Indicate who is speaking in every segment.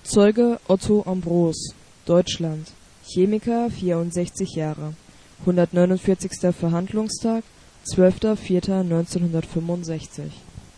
Speaker 1: Zeuge Otto Ambros, Deutschland, Chemiker, 64 Jahre, 149. Verhandlungstag, 12.04.1965.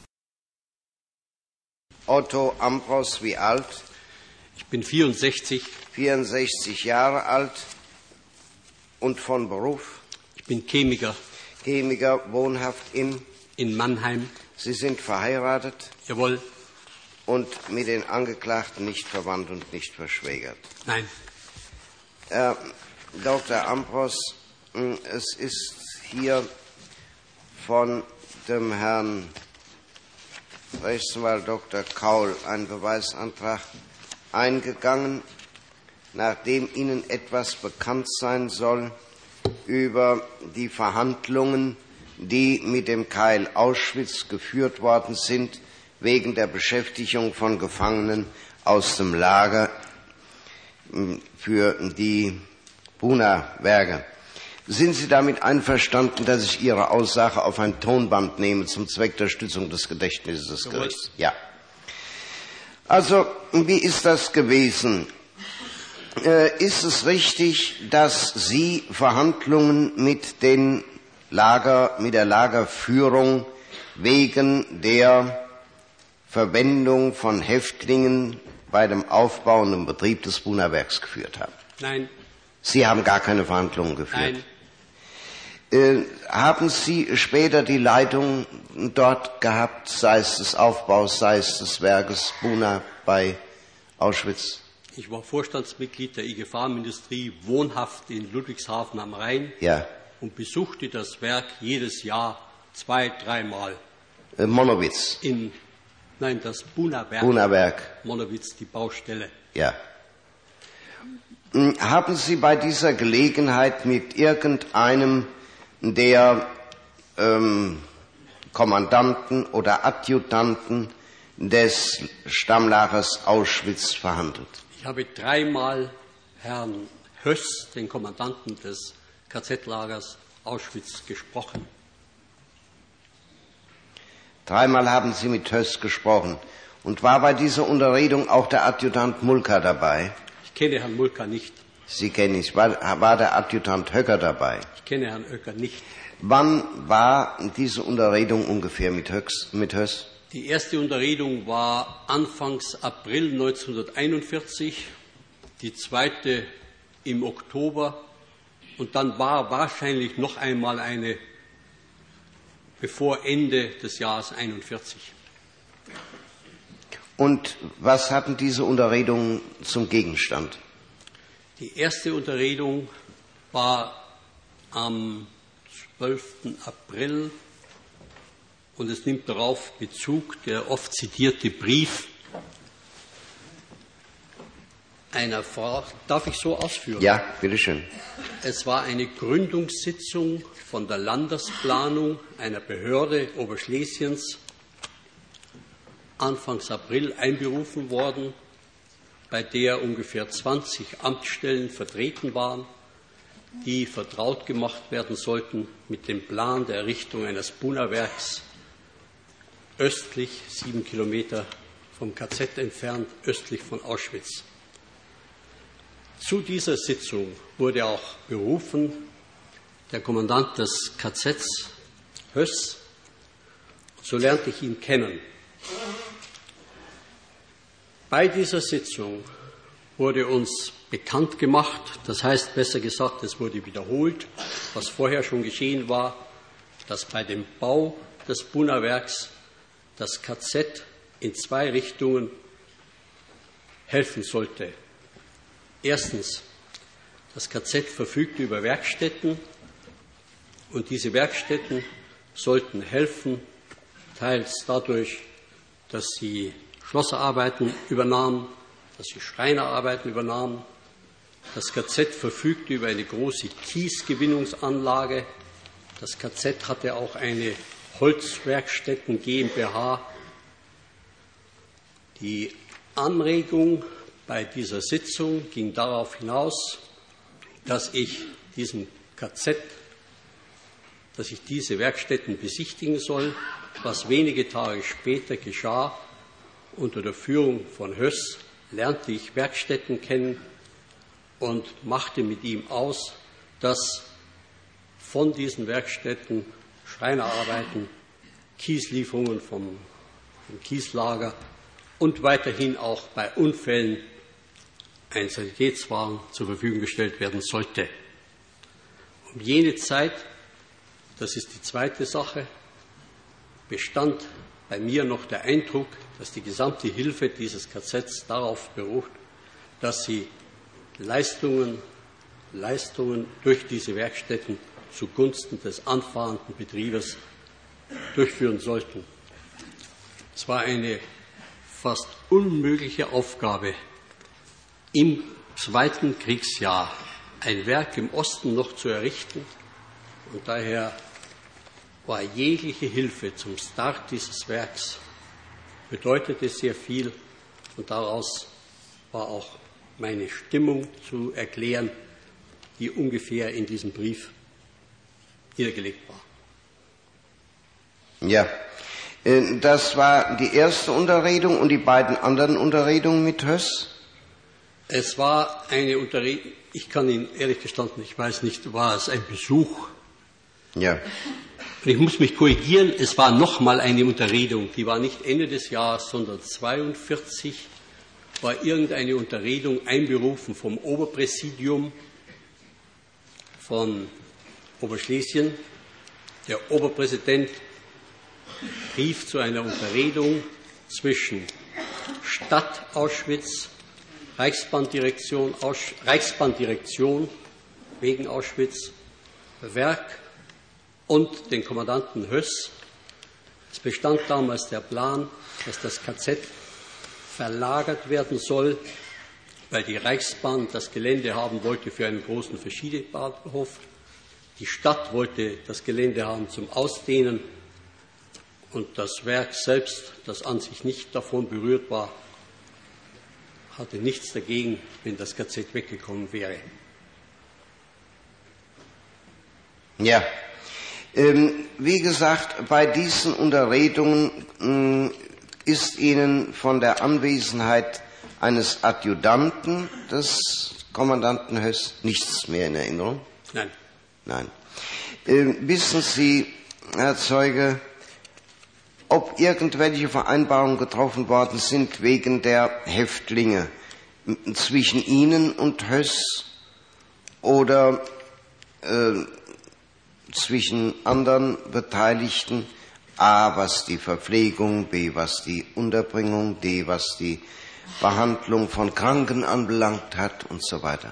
Speaker 2: Otto Ambros, wie alt?
Speaker 3: Ich bin 64.
Speaker 2: 64 Jahre alt und von Beruf?
Speaker 3: Ich bin Chemiker.
Speaker 2: Chemiker, wohnhaft in
Speaker 3: Mannheim.
Speaker 2: Sie sind verheiratet?
Speaker 3: Jawohl.
Speaker 2: Und mit den Angeklagten nicht verwandt und nicht verschwägert?
Speaker 3: Nein.
Speaker 2: Herr Dr. Ambros, es ist hier von dem Herrn Rechtsanwalt Dr. Kaul ein Beweisantrag eingegangen, nachdem Ihnen etwas bekannt sein soll über die Verhandlungen, die mit dem Keil Auschwitz geführt worden sind, wegen der Beschäftigung von Gefangenen aus dem Lager für die Buna-Werke. Sind Sie damit einverstanden, dass ich Ihre Aussage auf ein Tonband nehme zum Zweck der Stützung des Gedächtnisses des Gerichts? Ja. Also, wie ist das gewesen? Ist es richtig, dass Sie Verhandlungen mit der Lagerführung wegen der Verwendung von Häftlingen bei dem Aufbau und dem Betrieb des Buna-Werks geführt haben?
Speaker 3: Nein.
Speaker 2: Sie haben gar keine Verhandlungen geführt?
Speaker 3: Nein.
Speaker 2: Haben Sie später die Leitung dort gehabt, sei es des Aufbaus, sei es des Werkes Buna bei Auschwitz?
Speaker 3: Ich war Vorstandsmitglied der IG Pharmaindustrie, wohnhaft in Ludwigshafen am Rhein,
Speaker 2: Ja.
Speaker 3: und besuchte das Werk jedes Jahr 2-3 Mal.
Speaker 2: Monowitz.
Speaker 3: Das Buna-Werk.
Speaker 2: Buna-Werk.
Speaker 3: Monowitz, die Baustelle.
Speaker 2: Ja. Haben Sie bei dieser Gelegenheit mit irgendeinem der Kommandanten oder Adjutanten des Stammlagers Auschwitz verhandelt?
Speaker 3: Ich habe 3-mal Herrn Höss, den Kommandanten des KZ-Lagers Auschwitz, gesprochen.
Speaker 2: 3-mal haben Sie mit Höss gesprochen. Und war bei dieser Unterredung auch der Adjutant Mulka dabei?
Speaker 3: Ich kenne Herrn Mulka nicht.
Speaker 2: Sie kennen ihn. War der Adjutant Höcker dabei?
Speaker 3: Ich kenne Herrn Höcker nicht.
Speaker 2: Wann war diese Unterredung ungefähr mit Höss?
Speaker 3: Die erste Unterredung war Anfangs April 1941, die zweite im Oktober, und dann war wahrscheinlich noch einmal eine bevor Ende des Jahres 41.
Speaker 2: Und was hatten diese Unterredungen zum Gegenstand?
Speaker 3: Die erste Unterredung war am 12. April und es nimmt darauf Bezug der oft zitierte Brief einer Frau. Darf ich so ausführen?
Speaker 2: Ja, bitteschön.
Speaker 3: Es war eine Gründungssitzung von der Landesplanung einer Behörde Oberschlesiens Anfangs April einberufen worden, bei der ungefähr 20 Amtsstellen vertreten waren, die vertraut gemacht werden sollten mit dem Plan der Errichtung eines Buna-Werks östlich, 7 Kilometer vom KZ entfernt, östlich von Auschwitz. Zu dieser Sitzung wurde auch berufen der Kommandant des KZs, Höss. So lernte ich ihn kennen. Bei dieser Sitzung wurde uns bekannt gemacht, das heißt besser gesagt, es wurde wiederholt, was vorher schon geschehen war, dass bei dem Bau des Buna-Werks das KZ in 2 Richtungen helfen sollte. Erstens, das KZ verfügte über Werkstätten und diese Werkstätten sollten helfen, teils dadurch, dass sie Schlosserarbeiten übernahmen, dass sie Schreinerarbeiten übernahmen. Das KZ verfügte über eine große Kiesgewinnungsanlage. Das KZ hatte auch eine Holzwerkstätten GmbH. Die Anregung bei dieser Sitzung ging darauf hinaus, dass ich diese Werkstätten besichtigen soll, was wenige Tage später geschah unter der Führung von Höss lernte ich Werkstätten kennen und machte mit ihm aus, dass von diesen Werkstätten Schreinerarbeiten, Kieslieferungen vom Kieslager und weiterhin auch bei Unfällen ein Sanitätswagen zur Verfügung gestellt werden sollte. Um jene Zeit, das ist die zweite Sache, bestand bei mir noch der Eindruck, dass die gesamte Hilfe dieses KZs darauf beruht, dass sie Leistungen durch diese Werkstätten zugunsten des anfahrenden Betriebes durchführen sollten. Es war eine fast unmögliche Aufgabe, im zweiten Kriegsjahr ein Werk im Osten noch zu errichten, und daher war jegliche Hilfe zum Start dieses Werks, bedeutete sehr viel, und daraus war auch meine Stimmung zu erklären, die ungefähr in diesem Brief niedergelegt war.
Speaker 2: Ja, das war die erste Unterredung, und die beiden anderen Unterredungen mit Höss?
Speaker 3: Es war eine Unterredung, ich kann Ihnen ehrlich gestanden, ich weiß nicht, war es ein Besuch?
Speaker 2: Ja.
Speaker 3: Ich muss mich korrigieren, es war nochmal eine Unterredung, die war nicht Ende des Jahres, sondern 1942 war irgendeine Unterredung einberufen vom Oberpräsidium von Oberschlesien. Der Oberpräsident rief zu einer Unterredung zwischen Stadt Auschwitz, Reichsbahndirektion wegen Auschwitz, Werk und den Kommandanten Höss. Es bestand damals der Plan, dass das KZ verlagert werden soll, weil die Reichsbahn das Gelände haben wollte für einen großen Verschiedebahnhof. Die Stadt wollte das Gelände haben zum Ausdehnen, und das Werk selbst, das an sich nicht davon berührt war, hatte nichts dagegen, wenn das KZ weggekommen wäre.
Speaker 2: Ja, wie gesagt, bei diesen Unterredungen ist Ihnen von der Anwesenheit eines Adjutanten des Kommandanten Höss nichts mehr in Erinnerung?
Speaker 3: Nein.
Speaker 2: Nein. Wissen Sie, Herr Zeuge, ob irgendwelche Vereinbarungen getroffen worden sind wegen der Häftlinge zwischen Ihnen und Höss oder zwischen anderen Beteiligten, A, was die Verpflegung, B, was die Unterbringung, D, was die Behandlung von Kranken anbelangt hat und so weiter?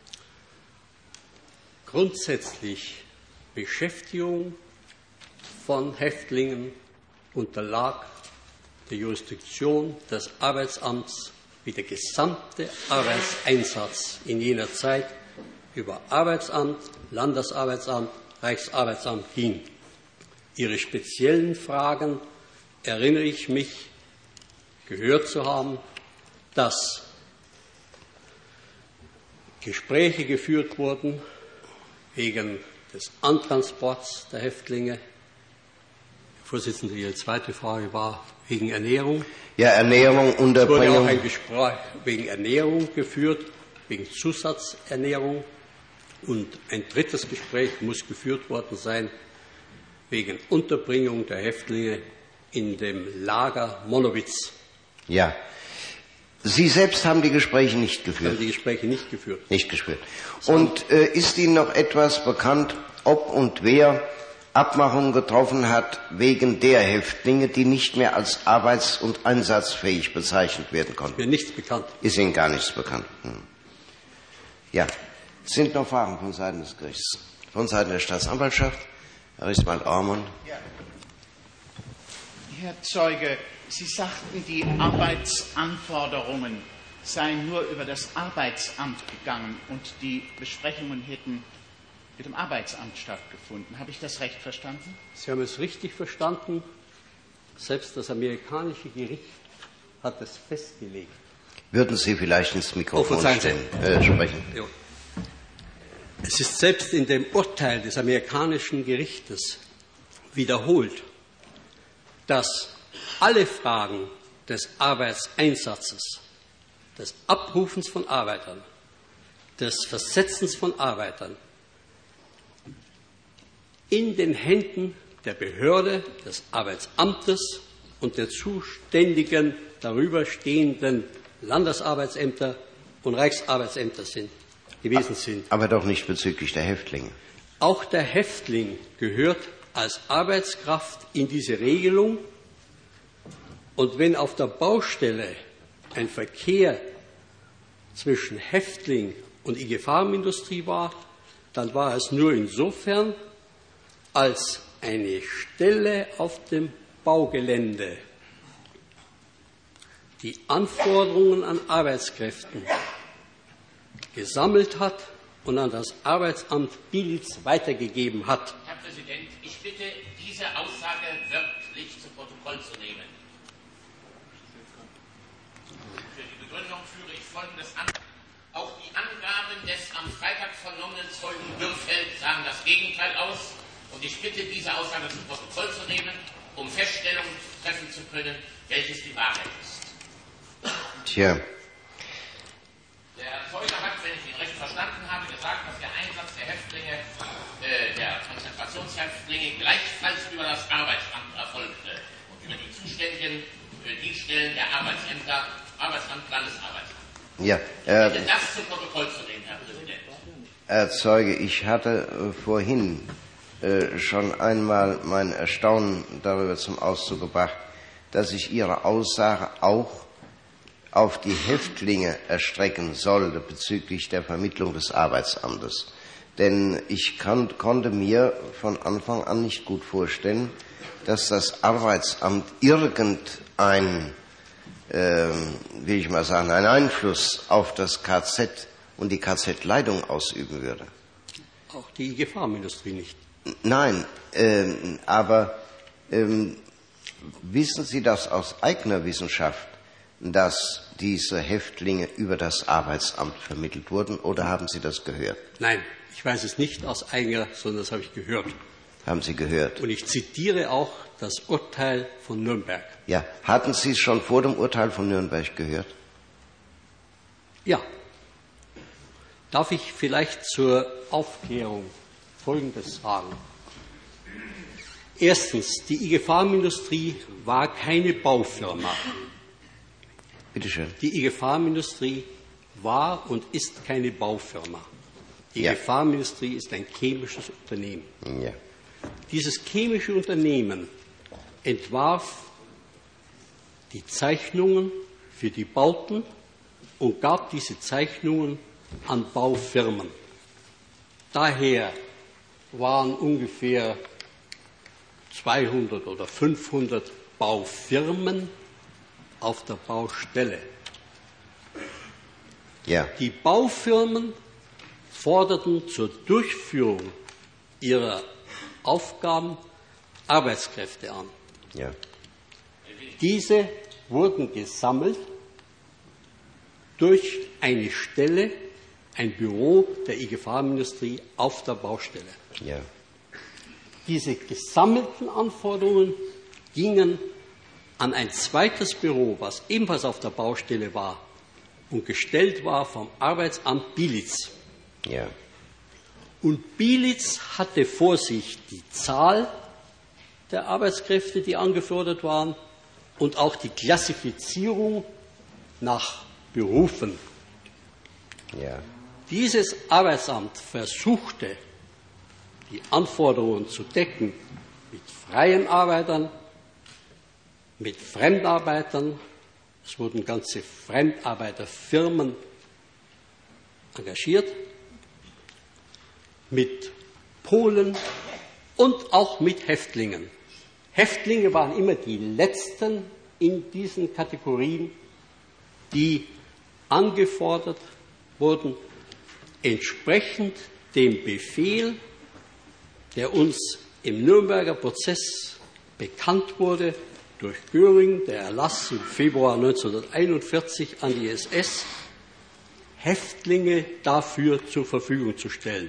Speaker 3: Grundsätzlich Beschäftigung von Häftlingen unterlag der Jurisdiktion des Arbeitsamts, wie der gesamte Arbeitseinsatz in jener Zeit über Arbeitsamt, Landesarbeitsamt, Reichsarbeitsamt ging. Ihre speziellen Fragen erinnere ich mich gehört zu haben, dass Gespräche geführt wurden wegen des Antransports der Häftlinge. Herr Vorsitzender, Ihre zweite Frage war wegen Ernährung.
Speaker 2: Ja, Ernährung, Unterbringung.
Speaker 3: Es wurde auch ein Gespräch wegen Ernährung geführt, wegen Zusatzernährung. Und ein drittes Gespräch muss geführt worden sein wegen Unterbringung der Häftlinge in dem Lager Monowitz.
Speaker 2: Ja. Sie selbst haben die Gespräche nicht geführt?
Speaker 3: Haben die Gespräche nicht geführt.
Speaker 2: Nicht geführt. Und ist Ihnen noch etwas bekannt, ob und wer Abmachungen getroffen hat wegen der Häftlinge, die nicht mehr als arbeits- und einsatzfähig bezeichnet werden konnten?
Speaker 3: Mir nichts bekannt.
Speaker 2: Ist Ihnen gar nichts bekannt? Ja. Sind noch Fragen von Seiten des Gerichts? Von Seiten der Staatsanwaltschaft? Herr Rechtsanwalt Ahrmann.
Speaker 4: Ja. Herr Zeuge, Sie sagten, die Arbeitsanforderungen seien nur über das Arbeitsamt gegangen und die Besprechungen hätten mit dem Arbeitsamt stattgefunden. Habe ich das recht verstanden?
Speaker 3: Sie haben es richtig verstanden. Selbst das amerikanische Gericht hat es festgelegt.
Speaker 2: Würden Sie vielleicht ins Mikrofon sprechen?
Speaker 3: Ja. Es ist selbst in dem Urteil des amerikanischen Gerichtes wiederholt, dass alle Fragen des Arbeitseinsatzes des Abrufens von Arbeitern, des Versetzens von Arbeitern in den Händen der Behörde, des Arbeitsamtes und der zuständigen darüber stehenden Landesarbeitsämter und Reichsarbeitsämter gewesen sind.
Speaker 2: Aber doch nicht bezüglich der Häftlinge.
Speaker 3: Auch der Häftling gehört als Arbeitskraft in diese Regelung. Und wenn auf der Baustelle ein Verkehr zwischen Häftling und IG Farbenindustrie war, dann war es nur insofern, als eine Stelle auf dem Baugelände die Anforderungen an Arbeitskräften gesammelt hat und an das Arbeitsamt Bilitz weitergegeben hat.
Speaker 5: Herr Präsident, ich bitte, diese Aussage wörtlich zu Protokoll zu nehmen. Für die Begründung führe ich Folgendes an. Auch die Angaben des am Freitag vernommenen Zeugen Dürrfeld sagen das Gegenteil aus. Und ich bitte, diese Aussage zu Protokoll zu nehmen, um Feststellungen treffen zu können, welches die Wahrheit ist.
Speaker 2: Tja.
Speaker 5: Der Herr Zeuge hat, wenn ich ihn recht verstanden habe, gesagt, dass der Einsatz der Häftlinge, der Konzentrationshäftlinge gleichfalls über das Arbeitsamt erfolgte und über die zuständigen Dienststellen der Arbeitsämter, Arbeitsamt, Landesarbeitsamt.
Speaker 2: Ja,
Speaker 5: Bitte das zu Protokoll zu nehmen, Herr Präsident.
Speaker 2: Herr Zeuge, ich hatte vorhin schon einmal mein Erstaunen darüber zum Ausdruck gebracht, dass ich Ihre Aussage auch auf die Häftlinge erstrecken sollte bezüglich der Vermittlung des Arbeitsamtes. Denn ich konnte mir von Anfang an nicht gut vorstellen, dass das Arbeitsamt irgendein, will ich mal sagen, einen Einfluss auf das KZ und die KZ-Leitung ausüben würde.
Speaker 3: Auch die IG Farbenindustrie nicht.
Speaker 2: Nein, aber wissen Sie das aus eigener Wissenschaft, dass diese Häftlinge über das Arbeitsamt vermittelt wurden, oder haben Sie das gehört?
Speaker 3: Nein, ich weiß es nicht aus eigener, sondern das habe ich gehört.
Speaker 2: Haben Sie gehört?
Speaker 3: Und ich zitiere auch das Urteil von Nürnberg.
Speaker 2: Ja, hatten Sie es schon vor dem Urteil von Nürnberg gehört?
Speaker 3: Ja. Darf ich vielleicht zur Aufklärung Folgendes sagen. Erstens, die IG Farbenindustrie war keine Baufirma.
Speaker 2: Bitte schön.
Speaker 3: Die IG Farbenindustrie war und ist keine Baufirma. Die
Speaker 2: Ja.
Speaker 3: IG Farbenindustrie ist ein chemisches Unternehmen.
Speaker 2: Ja.
Speaker 3: Dieses chemische Unternehmen entwarf die Zeichnungen für die Bauten und gab diese Zeichnungen an Baufirmen. Daher waren ungefähr 200 oder 500 Baufirmen auf der Baustelle.
Speaker 2: Ja.
Speaker 3: Die Baufirmen forderten zur Durchführung ihrer Aufgaben Arbeitskräfte an.
Speaker 2: Ja.
Speaker 3: Diese wurden gesammelt durch eine Stelle, ein Büro der IG Farbenindustrie auf der Baustelle.
Speaker 2: Ja.
Speaker 3: Diese gesammelten Anforderungen gingen an ein zweites Büro, was ebenfalls auf der Baustelle war und gestellt war vom Arbeitsamt Bilitz.
Speaker 2: Ja.
Speaker 3: Und Bilitz hatte vor sich die Zahl der Arbeitskräfte, die angefordert waren, und auch die Klassifizierung nach Berufen.
Speaker 2: Ja.
Speaker 3: Dieses Arbeitsamt versuchte, die Anforderungen zu decken mit freien Arbeitern, mit Fremdarbeitern. Es wurden ganze Fremdarbeiterfirmen engagiert, mit Polen und auch mit Häftlingen. Häftlinge waren immer die Letzten in diesen Kategorien, die angefordert wurden, entsprechend dem Befehl, der uns im Nürnberger Prozess bekannt wurde, durch Göring, der Erlass im Februar 1941 an die SS, Häftlinge dafür zur Verfügung zu stellen.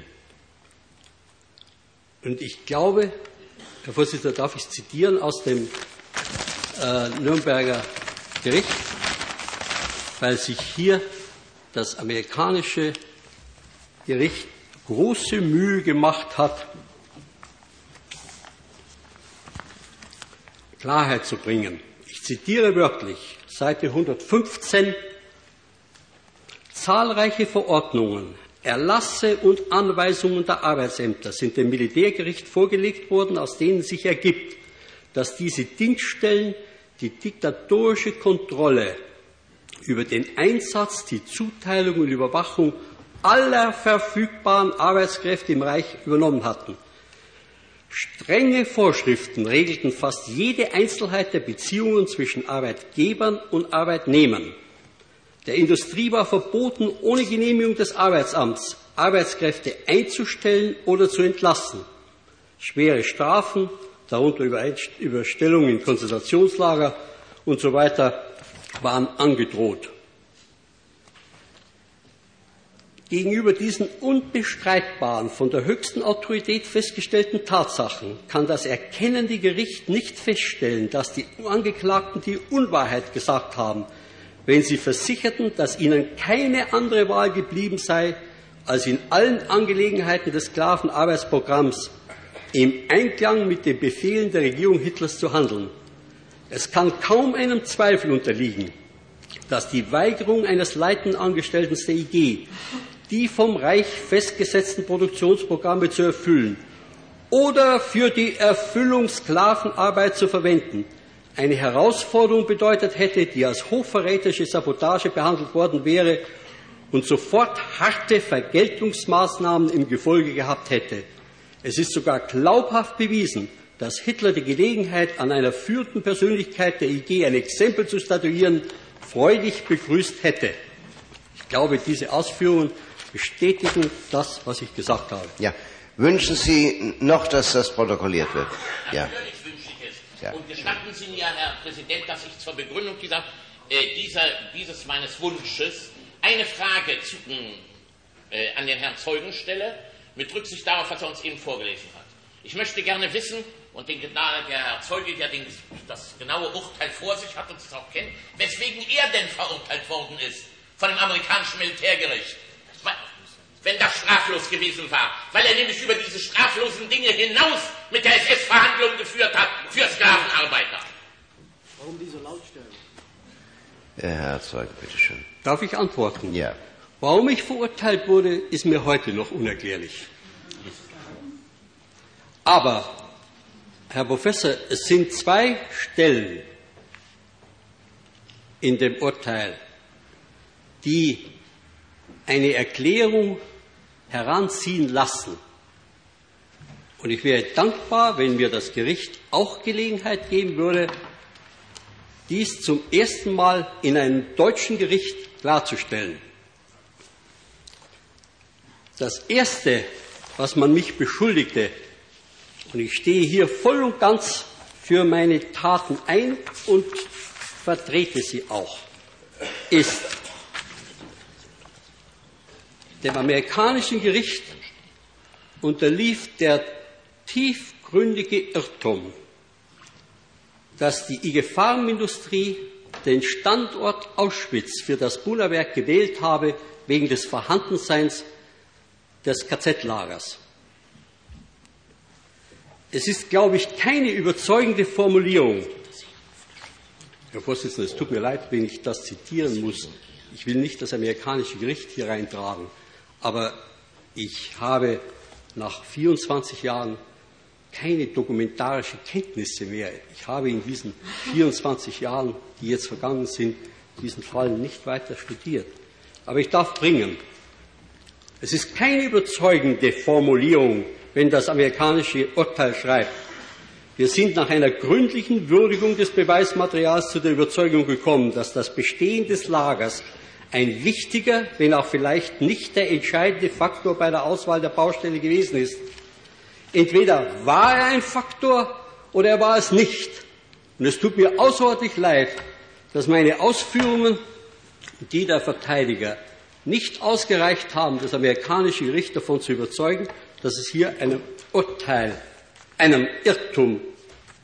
Speaker 3: Und ich glaube, Herr Vorsitzender, darf ich zitieren aus dem Nürnberger Gericht. weil sich hier das amerikanische Gericht große Mühe gemacht hat, Klarheit zu bringen. Ich zitiere wörtlich, Seite 115, zahlreiche Verordnungen, Erlasse und Anweisungen der Arbeitsämter sind dem Militärgericht vorgelegt worden, aus denen sich ergibt, dass diese Dienststellen die diktatorische Kontrolle über den Einsatz, die Zuteilung und Überwachung aller verfügbaren Arbeitskräfte im Reich übernommen hatten. Strenge Vorschriften regelten fast jede Einzelheit der Beziehungen zwischen Arbeitgebern und Arbeitnehmern. Der Industrie war verboten, ohne Genehmigung des Arbeitsamts Arbeitskräfte einzustellen oder zu entlassen. Schwere Strafen, darunter Überstellung in Konzentrationslager und so weiter, waren angedroht. Gegenüber diesen unbestreitbaren, von der höchsten Autorität festgestellten Tatsachen kann das erkennende Gericht nicht feststellen, dass die Angeklagten die Unwahrheit gesagt haben, wenn sie versicherten, dass ihnen keine andere Wahl geblieben sei, als in allen Angelegenheiten des Sklavenarbeitsprogramms im Einklang mit den Befehlen der Regierung Hitlers zu handeln. Es kann kaum einem Zweifel unterliegen, dass die Weigerung eines leitenden Angestellten der IG, die vom Reich festgesetzten Produktionsprogramme zu erfüllen oder für die Erfüllung Sklavenarbeit zu verwenden, eine Herausforderung bedeutet hätte, die als hochverräterische Sabotage behandelt worden wäre und sofort harte Vergeltungsmaßnahmen im Gefolge gehabt hätte. Es ist sogar glaubhaft bewiesen, dass Hitler die Gelegenheit, an einer führenden Persönlichkeit der IG ein Exempel zu statuieren, freudig begrüßt hätte. Ich glaube, diese Ausführungen bestätigen das, was ich gesagt habe.
Speaker 2: Ja. Wünschen Sie noch, dass das protokolliert wird?
Speaker 5: Ja. Natürlich wünsche ich es. Ja. Und gestatten Sie mir, Herr Präsident, dass ich zur Begründung dieses meines Wunsches eine Frage an den Herrn Zeugen stelle, mit Rücksicht darauf, was er uns eben vorgelesen hat. Ich möchte gerne wissen, und der Herr Zeuge, der das genaue Urteil vor sich hat und es auch kennt, weswegen er denn verurteilt worden ist von dem amerikanischen Militärgericht, wenn das straflos gewesen war, weil er nämlich über diese straflosen Dinge hinaus mit der SS Verhandlungen geführt hat für Sklavenarbeiter.
Speaker 3: Warum diese Lautstärke?
Speaker 2: Herr Zeuge, bitteschön.
Speaker 3: Darf ich antworten?
Speaker 2: Ja.
Speaker 3: Warum ich verurteilt wurde, ist mir heute noch unerklärlich. Aber, Herr Professor, es sind zwei Stellen in dem Urteil, die eine Erklärung heranziehen lassen. Und ich wäre dankbar, wenn mir das Gericht auch Gelegenheit geben würde, dies zum ersten Mal in einem deutschen Gericht klarzustellen. Das Erste, was man mich beschuldigte, und ich stehe hier voll und ganz für meine Taten ein und vertrete sie auch, ist, dem amerikanischen Gericht unterlief der tiefgründige Irrtum, dass die IG Farbenindustrie den Standort Auschwitz für das Buna-Werk gewählt habe, wegen des Vorhandenseins des KZ-Lagers. Es ist, glaube ich, keine überzeugende Formulierung. Herr Vorsitzender, es tut mir leid, wenn ich das zitieren muss. Ich will nicht das amerikanische Gericht hier reintragen, aber ich habe nach 24 Jahren keine dokumentarischen Kenntnisse mehr. Ich habe in diesen 24 Jahren, die jetzt vergangen sind, diesen Fall nicht weiter studiert. Aber ich darf bringen, es ist keine überzeugende Formulierung, wenn das amerikanische Urteil schreibt, wir sind nach einer gründlichen Würdigung des Beweismaterials zu der Überzeugung gekommen, dass das Bestehen des Lagers ein wichtiger, wenn auch vielleicht nicht der entscheidende Faktor bei der Auswahl der Baustelle gewesen ist. Entweder war er ein Faktor oder er war es nicht. Und es tut mir außerordentlich leid, dass meine Ausführungen, die der Verteidiger, nicht ausgereicht haben, das amerikanische Gericht davon zu überzeugen, dass es hier einem Urteil, einem Irrtum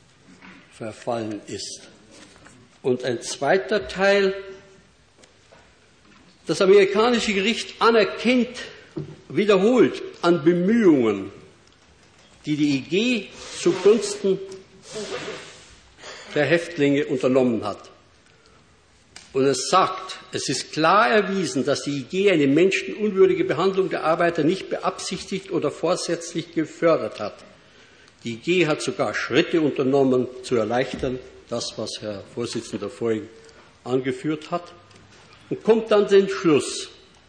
Speaker 3: verfallen ist. Und ein zweiter Teil, Das amerikanische Gericht anerkennt wiederholt an Bemühungen, die die IG zugunsten der Häftlinge unternommen hat. Und es sagt, es ist klar erwiesen, dass die IG eine menschenunwürdige Behandlung der Arbeiter nicht beabsichtigt oder vorsätzlich gefördert hat. Die IG hat sogar Schritte unternommen, zu erleichtern, das, was Herr Vorsitzender vorhin angeführt hat, und kommt dann den Schluss.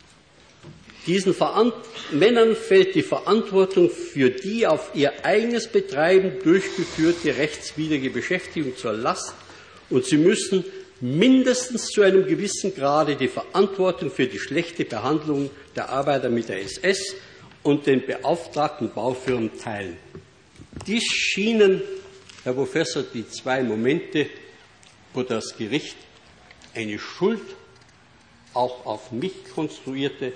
Speaker 3: Diesen Männern fällt die Verantwortung für die auf ihr eigenes Betreiben durchgeführte rechtswidrige Beschäftigung zur Last, und sie müssen mindestens zu einem gewissen Grade die Verantwortung für die schlechte Behandlung der Arbeiter mit der SS und den beauftragten Baufirmen teilen. Dies schienen, Herr Professor, die zwei Momente, wo das Gericht eine Schuld auch auf mich konstruierte,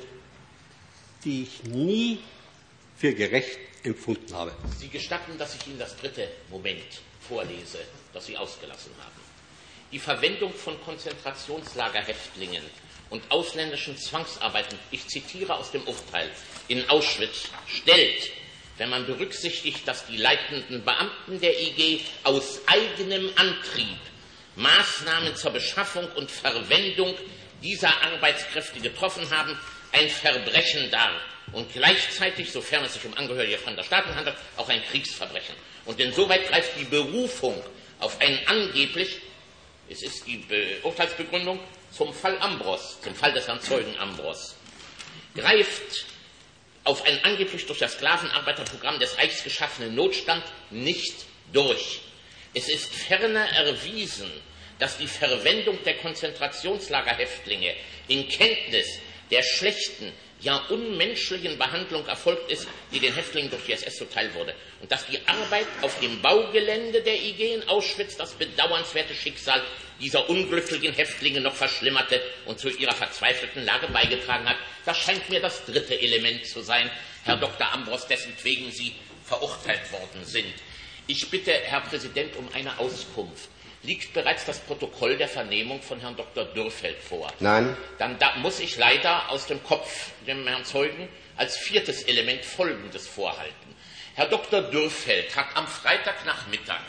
Speaker 3: die ich nie für gerecht empfunden habe.
Speaker 5: Sie gestatten, dass ich Ihnen das dritte Moment vorlese, das Sie ausgelassen haben. Die Verwendung von Konzentrationslagerhäftlingen und ausländischen Zwangsarbeiten, ich zitiere aus dem Urteil, in Auschwitz stellt, wenn man berücksichtigt, dass die leitenden Beamten der IG aus eigenem Antrieb Maßnahmen zur Beschaffung und Verwendung dieser Arbeitskräfte getroffen haben, ein Verbrechen dar und gleichzeitig, sofern es sich um Angehörige fremder Staaten handelt, auch ein Kriegsverbrechen. Und insoweit greift die Berufung auf einen angeblich, es ist die Urteilsbegründung zum Fall Ambros, zum Fall des Herrn Zeugen Ambros, greift auf einen angeblich durch das Sklavenarbeiterprogramm des Reichs geschaffenen Notstand nicht durch. Es ist ferner erwiesen, dass die Verwendung der Konzentrationslagerhäftlinge in Kenntnis der schlechten, ja unmenschlichen Behandlung erfolgt ist, die den Häftlingen durch die SS zuteil wurde. Und dass die Arbeit auf dem Baugelände der IG in Auschwitz das bedauernswerte Schicksal dieser unglücklichen Häftlinge noch verschlimmerte und zu ihrer verzweifelten Lage beigetragen hat, das scheint mir das dritte Element zu sein, Herr Dr. Ambros, dessentwegen Sie verurteilt worden sind. Ich bitte, Herr Präsident, um eine Auskunft. Liegt bereits das Protokoll der Vernehmung von Herrn Dr. Dürrfeld vor?
Speaker 2: Nein.
Speaker 5: Dann muss ich leider aus dem Kopf dem Herrn Zeugen als viertes Element Folgendes vorhalten. Herr Dr. Dürrfeld hat am Freitagnachmittag,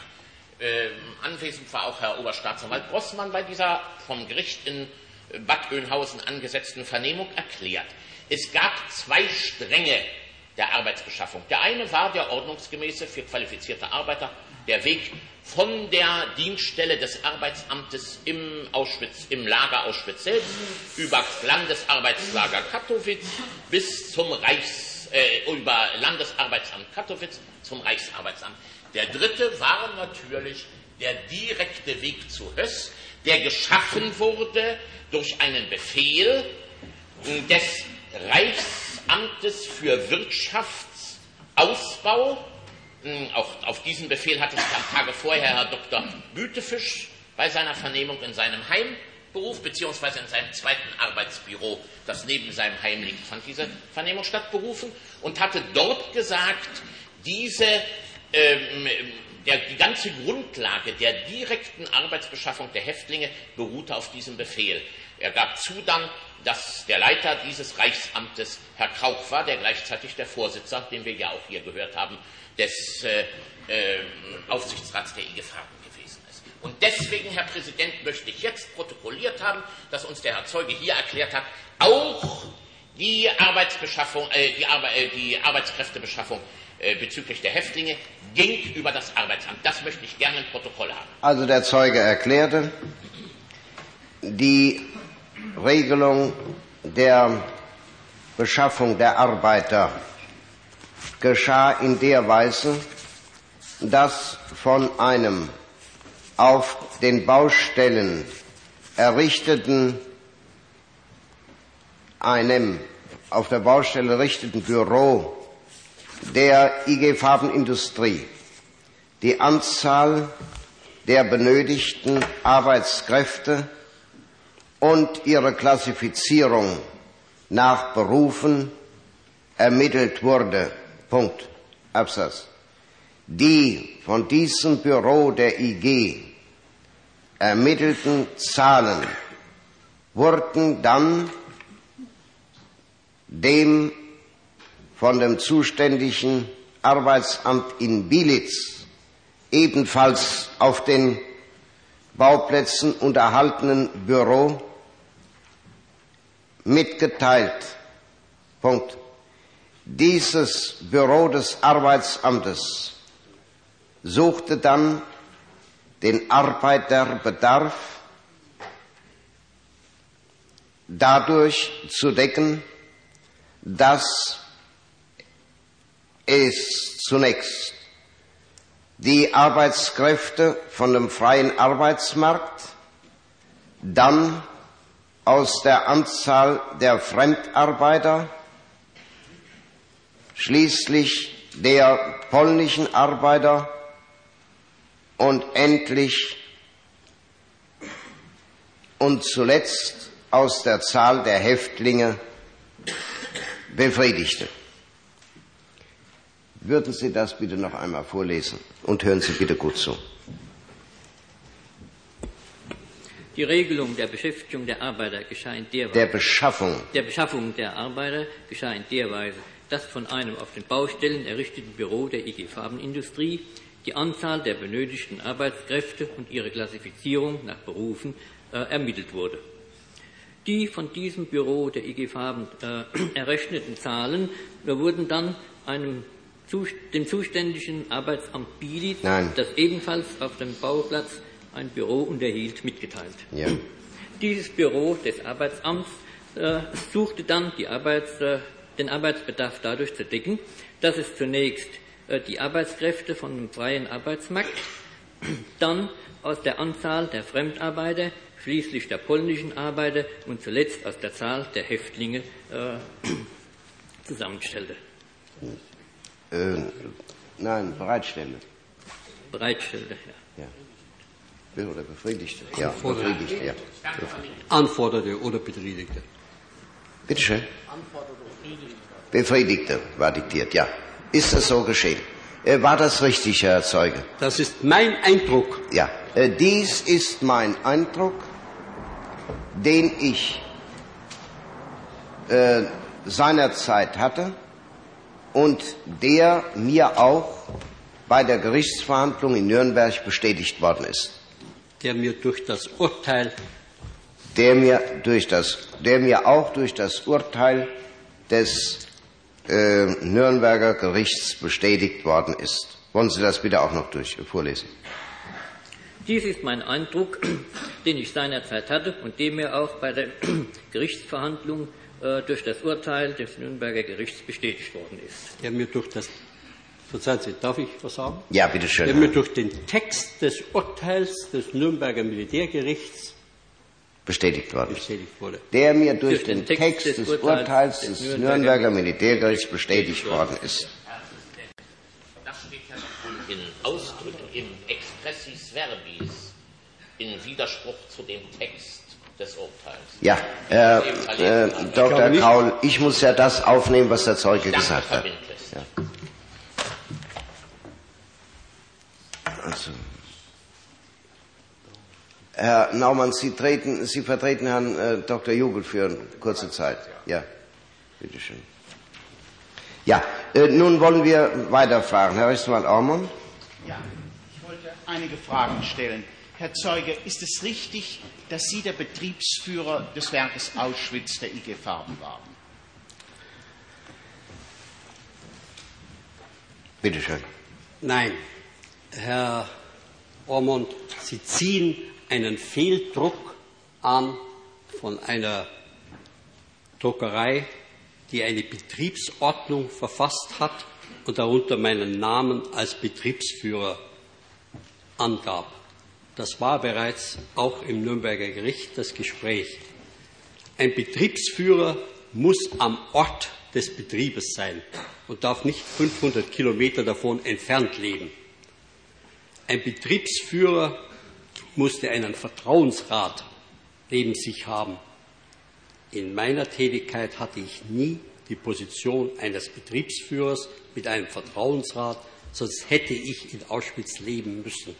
Speaker 5: anwesend war auch Herr Oberstaatsanwalt Grossmann, bei dieser vom Gericht in Bad Oeynhausen angesetzten Vernehmung erklärt, es gab zwei Stränge der Arbeitsbeschaffung. Der eine war der ordnungsgemäße für qualifizierte Arbeiter, der Weg von der Dienststelle des Arbeitsamtes im Lager Auschwitz selbst, über Landesarbeitslager Kattowitz bis zum über Landesarbeitsamt Kattowitz zum Reichsarbeitsamt. Der dritte war natürlich der direkte Weg zu Höss, der geschaffen wurde durch einen Befehl des Reichsamtes für Wirtschaftsausbau. Auch auf diesen Befehl hatte sich am Tage vorher Herr Dr. Bütefisch bei seiner Vernehmung in seinem Heimberuf beziehungsweise in seinem zweiten Arbeitsbüro, das neben seinem Heim liegt, fand diese Vernehmung statt, berufen und hatte dort gesagt, die ganze Grundlage der direkten Arbeitsbeschaffung der Häftlinge beruhte auf diesem Befehl. Er gab zu dann, dass der Leiter dieses Reichsamtes Herr Krauch war, der gleichzeitig der Vorsitzer, den wir ja auch hier gehört haben, des Aufsichtsrats der IG Farben gewesen ist. Und deswegen, Herr Präsident, möchte ich jetzt protokolliert haben, dass uns der Herr Zeuge hier erklärt hat, auch die Arbeitskräftebeschaffung bezüglich der Häftlinge ging über das Arbeitsamt. Das möchte ich gerne im Protokoll haben.
Speaker 2: Also der Zeuge erklärte, die Regelung der Beschaffung der Arbeiter geschah in der Weise, dass von einem auf den Baustellen auf der Baustelle errichteten Büro der IG Farbenindustrie die Anzahl der benötigten Arbeitskräfte und ihre Klassifizierung nach Berufen ermittelt wurde. Punkt. Absatz. Die von diesem Büro der IG ermittelten Zahlen wurden dann dem von dem zuständigen Arbeitsamt in Bilitz ebenfalls auf den Bauplätzen unterhaltenen Büro mitgeteilt. Punkt. Dieses Büro des Arbeitsamtes suchte dann den Arbeiterbedarf dadurch zu decken, dass es zunächst die Arbeitskräfte von dem freien Arbeitsmarkt, dann aus der Anzahl der Fremdarbeiter, schließlich der polnischen Arbeiter und endlich und zuletzt aus der Zahl der Häftlinge befriedigte. Würden Sie das bitte noch einmal vorlesen und hören Sie bitte gut zu.
Speaker 6: Die Regelung der Beschäftigung der Arbeiter geschah in der Weise.
Speaker 2: Der
Speaker 6: Beschaffung der Arbeiter geschah in der Weise, dass von einem auf den Baustellen errichteten Büro der IG Farbenindustrie die Anzahl der benötigten Arbeitskräfte und ihre Klassifizierung nach Berufen ermittelt wurde. Die von diesem Büro der IG Farben errechneten Zahlen wurden dann dem zuständigen Arbeitsamt Bilitz, das ebenfalls auf dem Bauplatz ein Büro unterhielt, mitgeteilt.
Speaker 2: Ja.
Speaker 6: Dieses Büro des Arbeitsamts suchte dann den Arbeitsbedarf dadurch zu decken, dass es zunächst die Arbeitskräfte von dem freien Arbeitsmarkt, dann aus der Anzahl der Fremdarbeiter, schließlich der polnischen Arbeiter und zuletzt aus der Zahl der Häftlinge zusammenstellte.
Speaker 2: Bereitstellte.
Speaker 6: Bereitstellte, ja.
Speaker 2: Oder befriedigte. Ja, befriedigte, ja.
Speaker 3: Anforderte oder befriedigte.
Speaker 2: Bitte schön. Befriedigte war diktiert, ja. Ist das so geschehen? War das richtig, Herr Zeuge?
Speaker 3: Das ist mein Eindruck.
Speaker 2: Ja, dies ist mein Eindruck, den ich seinerzeit hatte und der mir auch bei der Gerichtsverhandlung in Nürnberg bestätigt worden ist.
Speaker 3: Der mir durch das Urteil
Speaker 2: auch durch das Urteil des Nürnberger Gerichts bestätigt worden ist. Wollen Sie das bitte auch noch vorlesen?
Speaker 6: Dies ist mein Eindruck, den ich seinerzeit hatte und dem mir auch bei der Gerichtsverhandlung durch das Urteil des Nürnberger Gerichts bestätigt worden ist.
Speaker 3: Der mir durch das Verzeihen Sie, darf ich was sagen?
Speaker 2: Ja, bitte schön.
Speaker 3: Der mir durch den Text des Urteils des Nürnberger Militärgerichts
Speaker 2: bestätigt wurde.
Speaker 3: Der
Speaker 2: mir durch den Text des Urteils des Nürnberger Militärgerichts bestätigt worden ist.
Speaker 5: Das steht ja in Ausdrücken im Expressis Verbis in Widerspruch zu dem Text des Urteils.
Speaker 2: Ja, Dr. Kaul, ich muss ja das aufnehmen, was der Zeuge gesagt hat. Ja. Also. Herr Naumann, Sie vertreten Herrn Dr. Jugel für eine kurze Zeit. Ja, bitteschön. Ja, nun wollen wir weiterfahren. Herr Rechtsanwalt Aumann.
Speaker 4: Ja, ich wollte einige Fragen stellen. Herr Zeuge, ist es richtig, dass Sie der Betriebsführer des Werkes Auschwitz der IG Farben waren?
Speaker 2: Bitteschön.
Speaker 3: Nein, Herr Ormond, Sie ziehen einen Fehldruck an von einer Druckerei, die eine Betriebsordnung verfasst hat und darunter meinen Namen als Betriebsführer angab. Das war bereits auch im Nürnberger Gericht das Gespräch. Ein Betriebsführer muss am Ort des Betriebes sein und darf nicht 500 Kilometer davon entfernt leben. Ein Betriebsführer musste einen Vertrauensrat neben sich haben. In meiner Tätigkeit hatte ich nie die Position eines Betriebsführers mit einem Vertrauensrat, sonst hätte ich in Auschwitz leben müssen.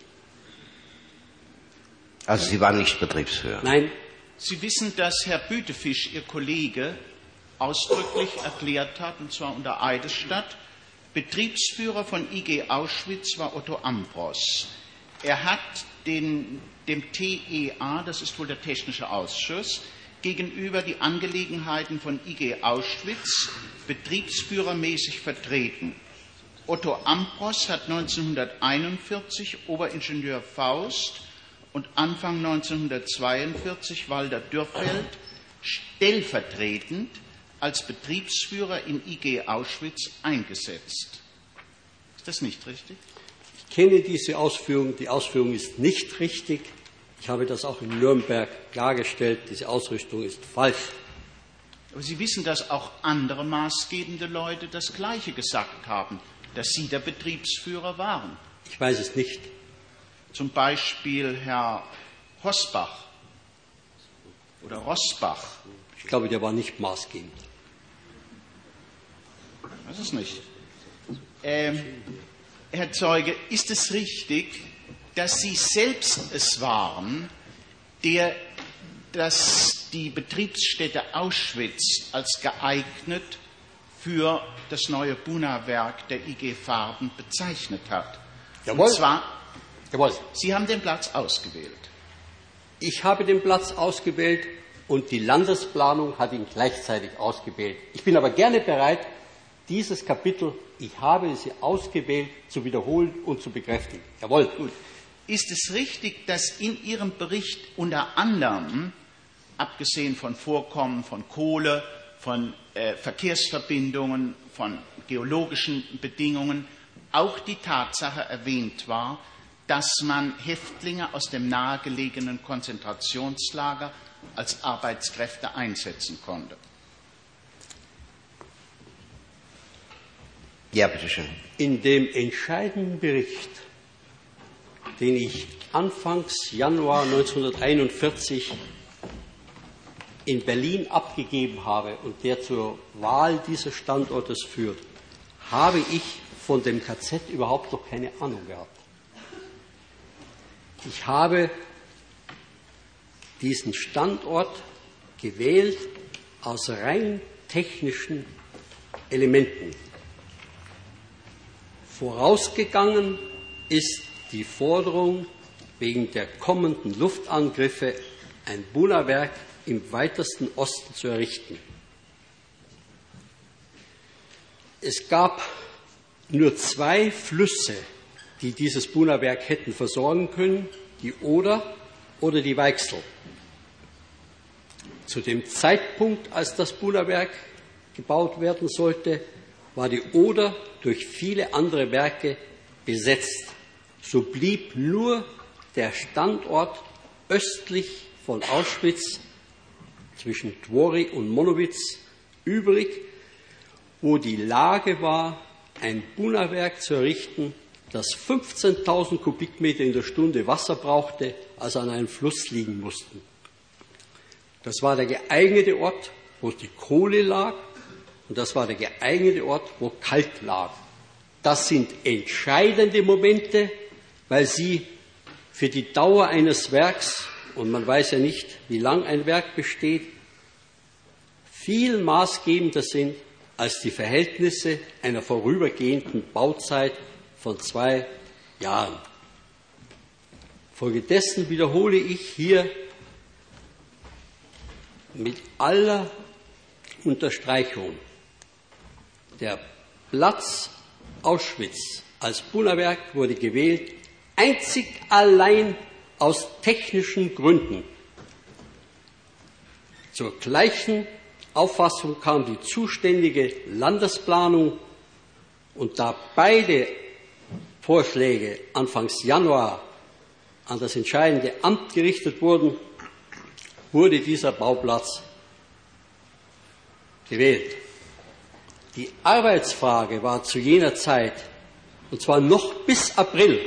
Speaker 2: Also Sie waren nicht Betriebsführer?
Speaker 3: Nein.
Speaker 4: Sie wissen, dass Herr Bütefisch, Ihr Kollege, ausdrücklich erklärt hat, und zwar unter Eidesstadt. Betriebsführer von IG Auschwitz war Otto Ambros. Er hat dem TEA, das ist wohl der Technische Ausschuss, gegenüber die Angelegenheiten von IG Auschwitz betriebsführermäßig vertreten. Otto Ambros hat 1941 Oberingenieur Faust und Anfang 1942 Walter Dürrfeld stellvertretend als Betriebsführer in IG Auschwitz eingesetzt. Ist das nicht richtig?
Speaker 3: Ich kenne diese Ausführung. Die Ausführung ist nicht richtig. Ich habe das auch in Nürnberg klargestellt. Diese Ausrichtung ist falsch.
Speaker 4: Aber Sie wissen, dass auch andere maßgebende Leute das Gleiche gesagt haben, dass Sie der Betriebsführer waren.
Speaker 3: Ich weiß es nicht.
Speaker 4: Zum Beispiel Herr Hosbach oder Rosbach.
Speaker 3: Ich glaube, der war nicht maßgebend.
Speaker 4: Das ist nicht. Herr Zeuge, ist es richtig, dass Sie selbst es waren, der die Betriebsstätte Auschwitz als geeignet für das neue Buna-Werk der IG Farben bezeichnet hat?
Speaker 3: Jawohl.
Speaker 4: Und zwar,
Speaker 3: Jawohl.
Speaker 4: Sie haben den Platz ausgewählt.
Speaker 3: Ich habe den Platz ausgewählt und die Landesplanung hat ihn gleichzeitig ausgewählt. Ich bin aber gerne bereit, dieses Kapitel, ich habe sie ausgewählt, zu wiederholen und zu bekräftigen. Jawohl.
Speaker 4: Gut. Ist es richtig, dass in Ihrem Bericht unter anderem, abgesehen von Vorkommen von Kohle, von Verkehrsverbindungen, von geologischen Bedingungen, auch die Tatsache erwähnt war, dass man Häftlinge aus dem nahegelegenen Konzentrationslager als Arbeitskräfte einsetzen konnte?
Speaker 2: Ja, bitteschön.
Speaker 3: In dem entscheidenden Bericht, den ich Anfangs Januar 1941 in Berlin abgegeben habe und der zur Wahl dieses Standortes führt, habe ich von dem KZ überhaupt noch keine Ahnung gehabt. Ich habe diesen Standort gewählt aus rein technischen Elementen. Vorausgegangen ist die Forderung, wegen der kommenden Luftangriffe ein Buna-Werk im weitesten Osten zu errichten. Es gab nur 2 Flüsse, die dieses Buna-Werk hätten versorgen können, die Oder oder die Weichsel. Zu dem Zeitpunkt, als das Buna-Werk gebaut werden sollte, war die Oder durch viele andere Werke besetzt. So blieb nur der Standort östlich von Auschwitz zwischen Dwory und Monowitz übrig, wo die Lage war, ein Buna-Werk zu errichten, das 15.000 Kubikmeter in der Stunde Wasser brauchte, also an einem Fluss liegen mussten. Das war der geeignete Ort, wo die Kohle lag, und das war der geeignete Ort, wo kalt lag. Das sind entscheidende Momente, weil sie für die Dauer eines Werks, und man weiß ja nicht, wie lang ein Werk besteht, viel maßgebender sind als die Verhältnisse einer vorübergehenden Bauzeit von 2 Jahren. Folgedessen wiederhole ich hier mit aller Unterstreichung: Der Platz Auschwitz als Buna-Werk wurde gewählt, einzig allein aus technischen Gründen. Zur gleichen Auffassung kam die zuständige Landesplanung, und da beide Vorschläge Anfangs Januar an das entscheidende Amt gerichtet wurden, wurde dieser Bauplatz gewählt. Die Arbeitsfrage war zu jener Zeit, und zwar noch bis April,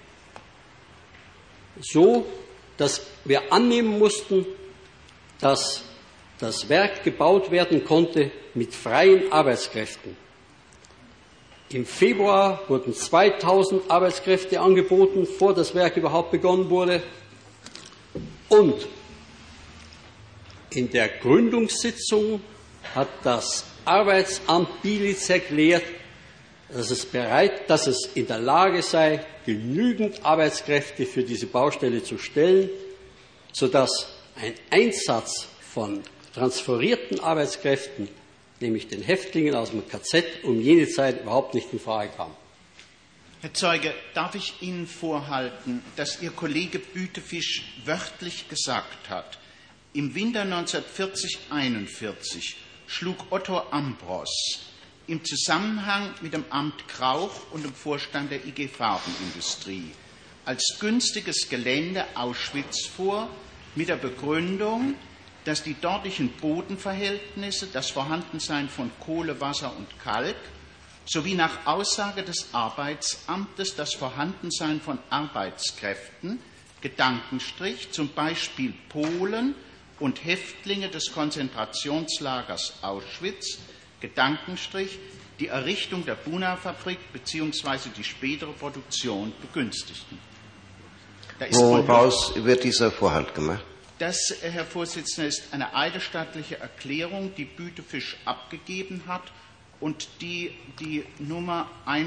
Speaker 3: so, dass wir annehmen mussten, dass das Werk gebaut werden konnte mit freien Arbeitskräften. Im Februar wurden 2.000 Arbeitskräfte angeboten, bevor das Werk überhaupt begonnen wurde. Und in der Gründungssitzung hat das Arbeitsamt Bielitz erklärt, dass es in der Lage sei, genügend Arbeitskräfte für diese Baustelle zu stellen, sodass ein Einsatz von transferierten Arbeitskräften, nämlich den Häftlingen aus dem KZ, um jene Zeit überhaupt nicht in Frage kam.
Speaker 4: Herr Zeuge, darf ich Ihnen vorhalten, dass Ihr Kollege Bütefisch wörtlich gesagt hat, im Winter 1940/41 schlug Otto Ambros im Zusammenhang mit dem Amt Krauch und dem Vorstand der IG Farbenindustrie als günstiges Gelände Auschwitz vor, mit der Begründung, dass die dortigen Bodenverhältnisse, das Vorhandensein von Kohle, Wasser und Kalk sowie nach Aussage des Arbeitsamtes das Vorhandensein von Arbeitskräften, Gedankenstrich, zum Beispiel Polen und Häftlinge des Konzentrationslagers Auschwitz, Gedankenstrich, die Errichtung der Buna-Fabrik bzw. die spätere Produktion begünstigten.
Speaker 2: Woraus wird dieser Vorhalt gemacht?
Speaker 4: Das, Herr Vorsitzender, ist eine eidesstattliche Erklärung, die Bütefisch abgegeben hat und die Nummer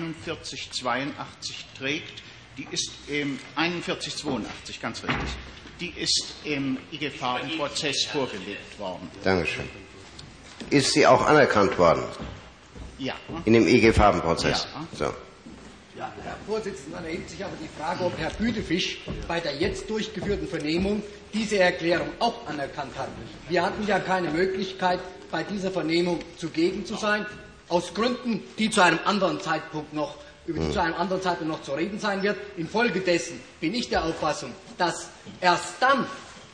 Speaker 4: 4182 trägt. Die ist im 4182, ganz richtig. Die ist im IG Farben-Prozess vorgelegt worden.
Speaker 2: Dankeschön. Ist sie auch anerkannt worden?
Speaker 4: Ja.
Speaker 2: In dem IG Farben-Prozess?
Speaker 4: Ja.
Speaker 2: So.
Speaker 7: Ja, Herr Vorsitzender, da erhebt sich aber die Frage, ob Herr Bütefisch bei der jetzt durchgeführten Vernehmung diese Erklärung auch anerkannt hat. Wir hatten ja keine Möglichkeit, bei dieser Vernehmung zugegen zu sein, aus Gründen, die zu einem anderen Zeitpunkt noch zu reden sein wird. Infolgedessen bin ich der Auffassung, dass erst dann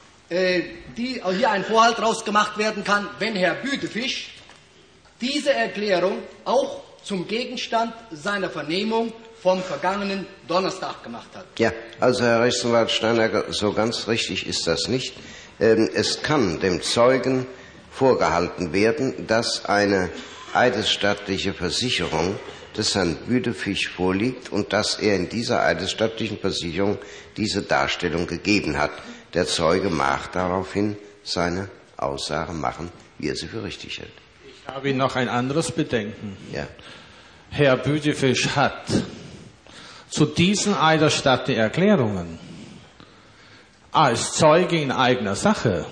Speaker 7: hier ein Vorhalt daraus gemacht werden kann, wenn Herr Bütefisch diese Erklärung auch zum Gegenstand seiner Vernehmung vom vergangenen Donnerstag gemacht hat.
Speaker 2: Ja, also Herr Rechtsanwalt Steinegger, so ganz richtig ist das nicht. Es kann dem Zeugen vorgehalten werden, dass eine eidesstattliche Versicherung des Herrn Bütefisch vorliegt und dass er in dieser eidesstattlichen Versicherung diese Darstellung gegeben hat. Der Zeuge mag daraufhin seine Aussage machen, wie er sie für richtig hält.
Speaker 8: Ich habe noch ein anderes Bedenken.
Speaker 2: Ja.
Speaker 8: Herr Bütefisch hat zu diesen eidesstattlichen Erklärungen als Zeuge in eigener Sache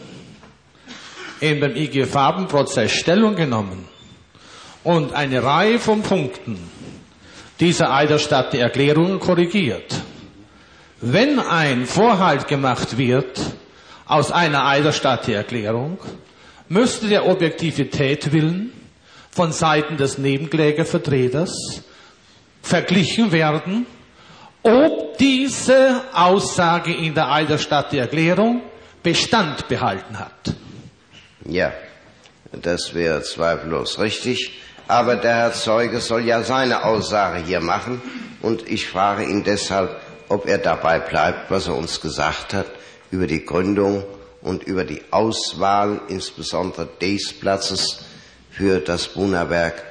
Speaker 8: in dem IG Farben-Prozess Stellung genommen und eine Reihe von Punkten dieser eidesstattlichen Erklärungen korrigiert. Wenn ein Vorhalt gemacht wird aus einer eidesstattlichen Erklärung, müsste der Objektivität willen von Seiten des Nebenklägervertreters verglichen werden, ob diese Aussage in der eidesstattlichen Erklärung Bestand behalten hat.
Speaker 2: Ja, das wäre zweifellos richtig. Aber der Herr Zeuge soll ja seine Aussage hier machen. Und ich frage ihn deshalb, ob er dabei bleibt, was er uns gesagt hat über die Gründung und über die Auswahl, insbesondere des Platzes für das Buna-Werk,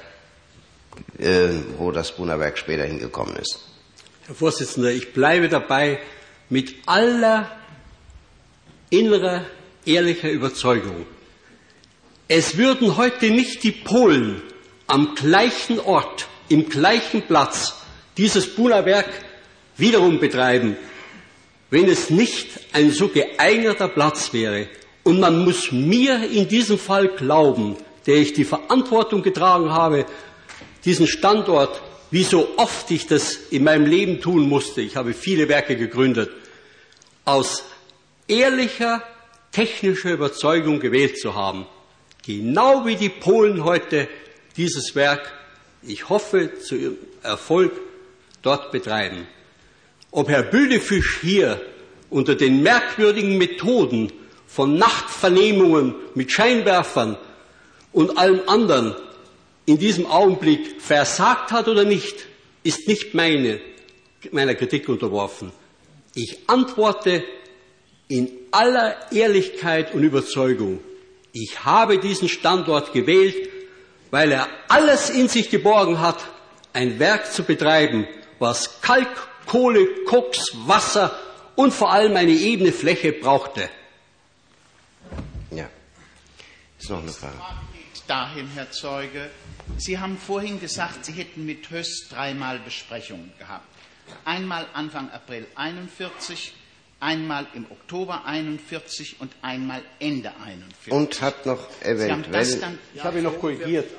Speaker 2: wo das Buna-Werk später hingekommen ist.
Speaker 3: Herr Vorsitzender, ich bleibe dabei mit aller innerer, ehrlicher Überzeugung. Es würden heute nicht die Polen am gleichen Ort, im gleichen Platz dieses Buna-Werk wiederum betreiben, wenn es nicht ein so geeigneter Platz wäre. Und man muss mir in diesem Fall glauben, der ich die Verantwortung getragen habe, diesen Standort, wie so oft ich das in meinem Leben tun musste, ich habe viele Werke gegründet, aus ehrlicher, technischer Überzeugung gewählt zu haben. Genau wie die Polen heute dieses Werk, ich hoffe, zu ihrem Erfolg dort betreiben. Ob Herr Bütefisch hier unter den merkwürdigen Methoden von Nachtvernehmungen mit Scheinwerfern und allem anderen in diesem Augenblick versagt hat oder nicht, ist nicht meiner Kritik unterworfen. Ich antworte in aller Ehrlichkeit und Überzeugung. Ich habe diesen Standort gewählt, weil er alles in sich geborgen hat, ein Werk zu betreiben, was Kalk, Kohle, Koks, Wasser und vor allem eine ebene Fläche brauchte.
Speaker 2: Ja. Ist noch eine Frage.
Speaker 4: dahin, Herr Zeuge, Sie haben vorhin gesagt, Sie hätten mit Höss 3-mal Besprechungen gehabt. Einmal Anfang April 41, einmal im Oktober 41 und einmal Ende 41.
Speaker 2: Und hat noch eventuell...
Speaker 3: Ich habe ihn noch korrigiert.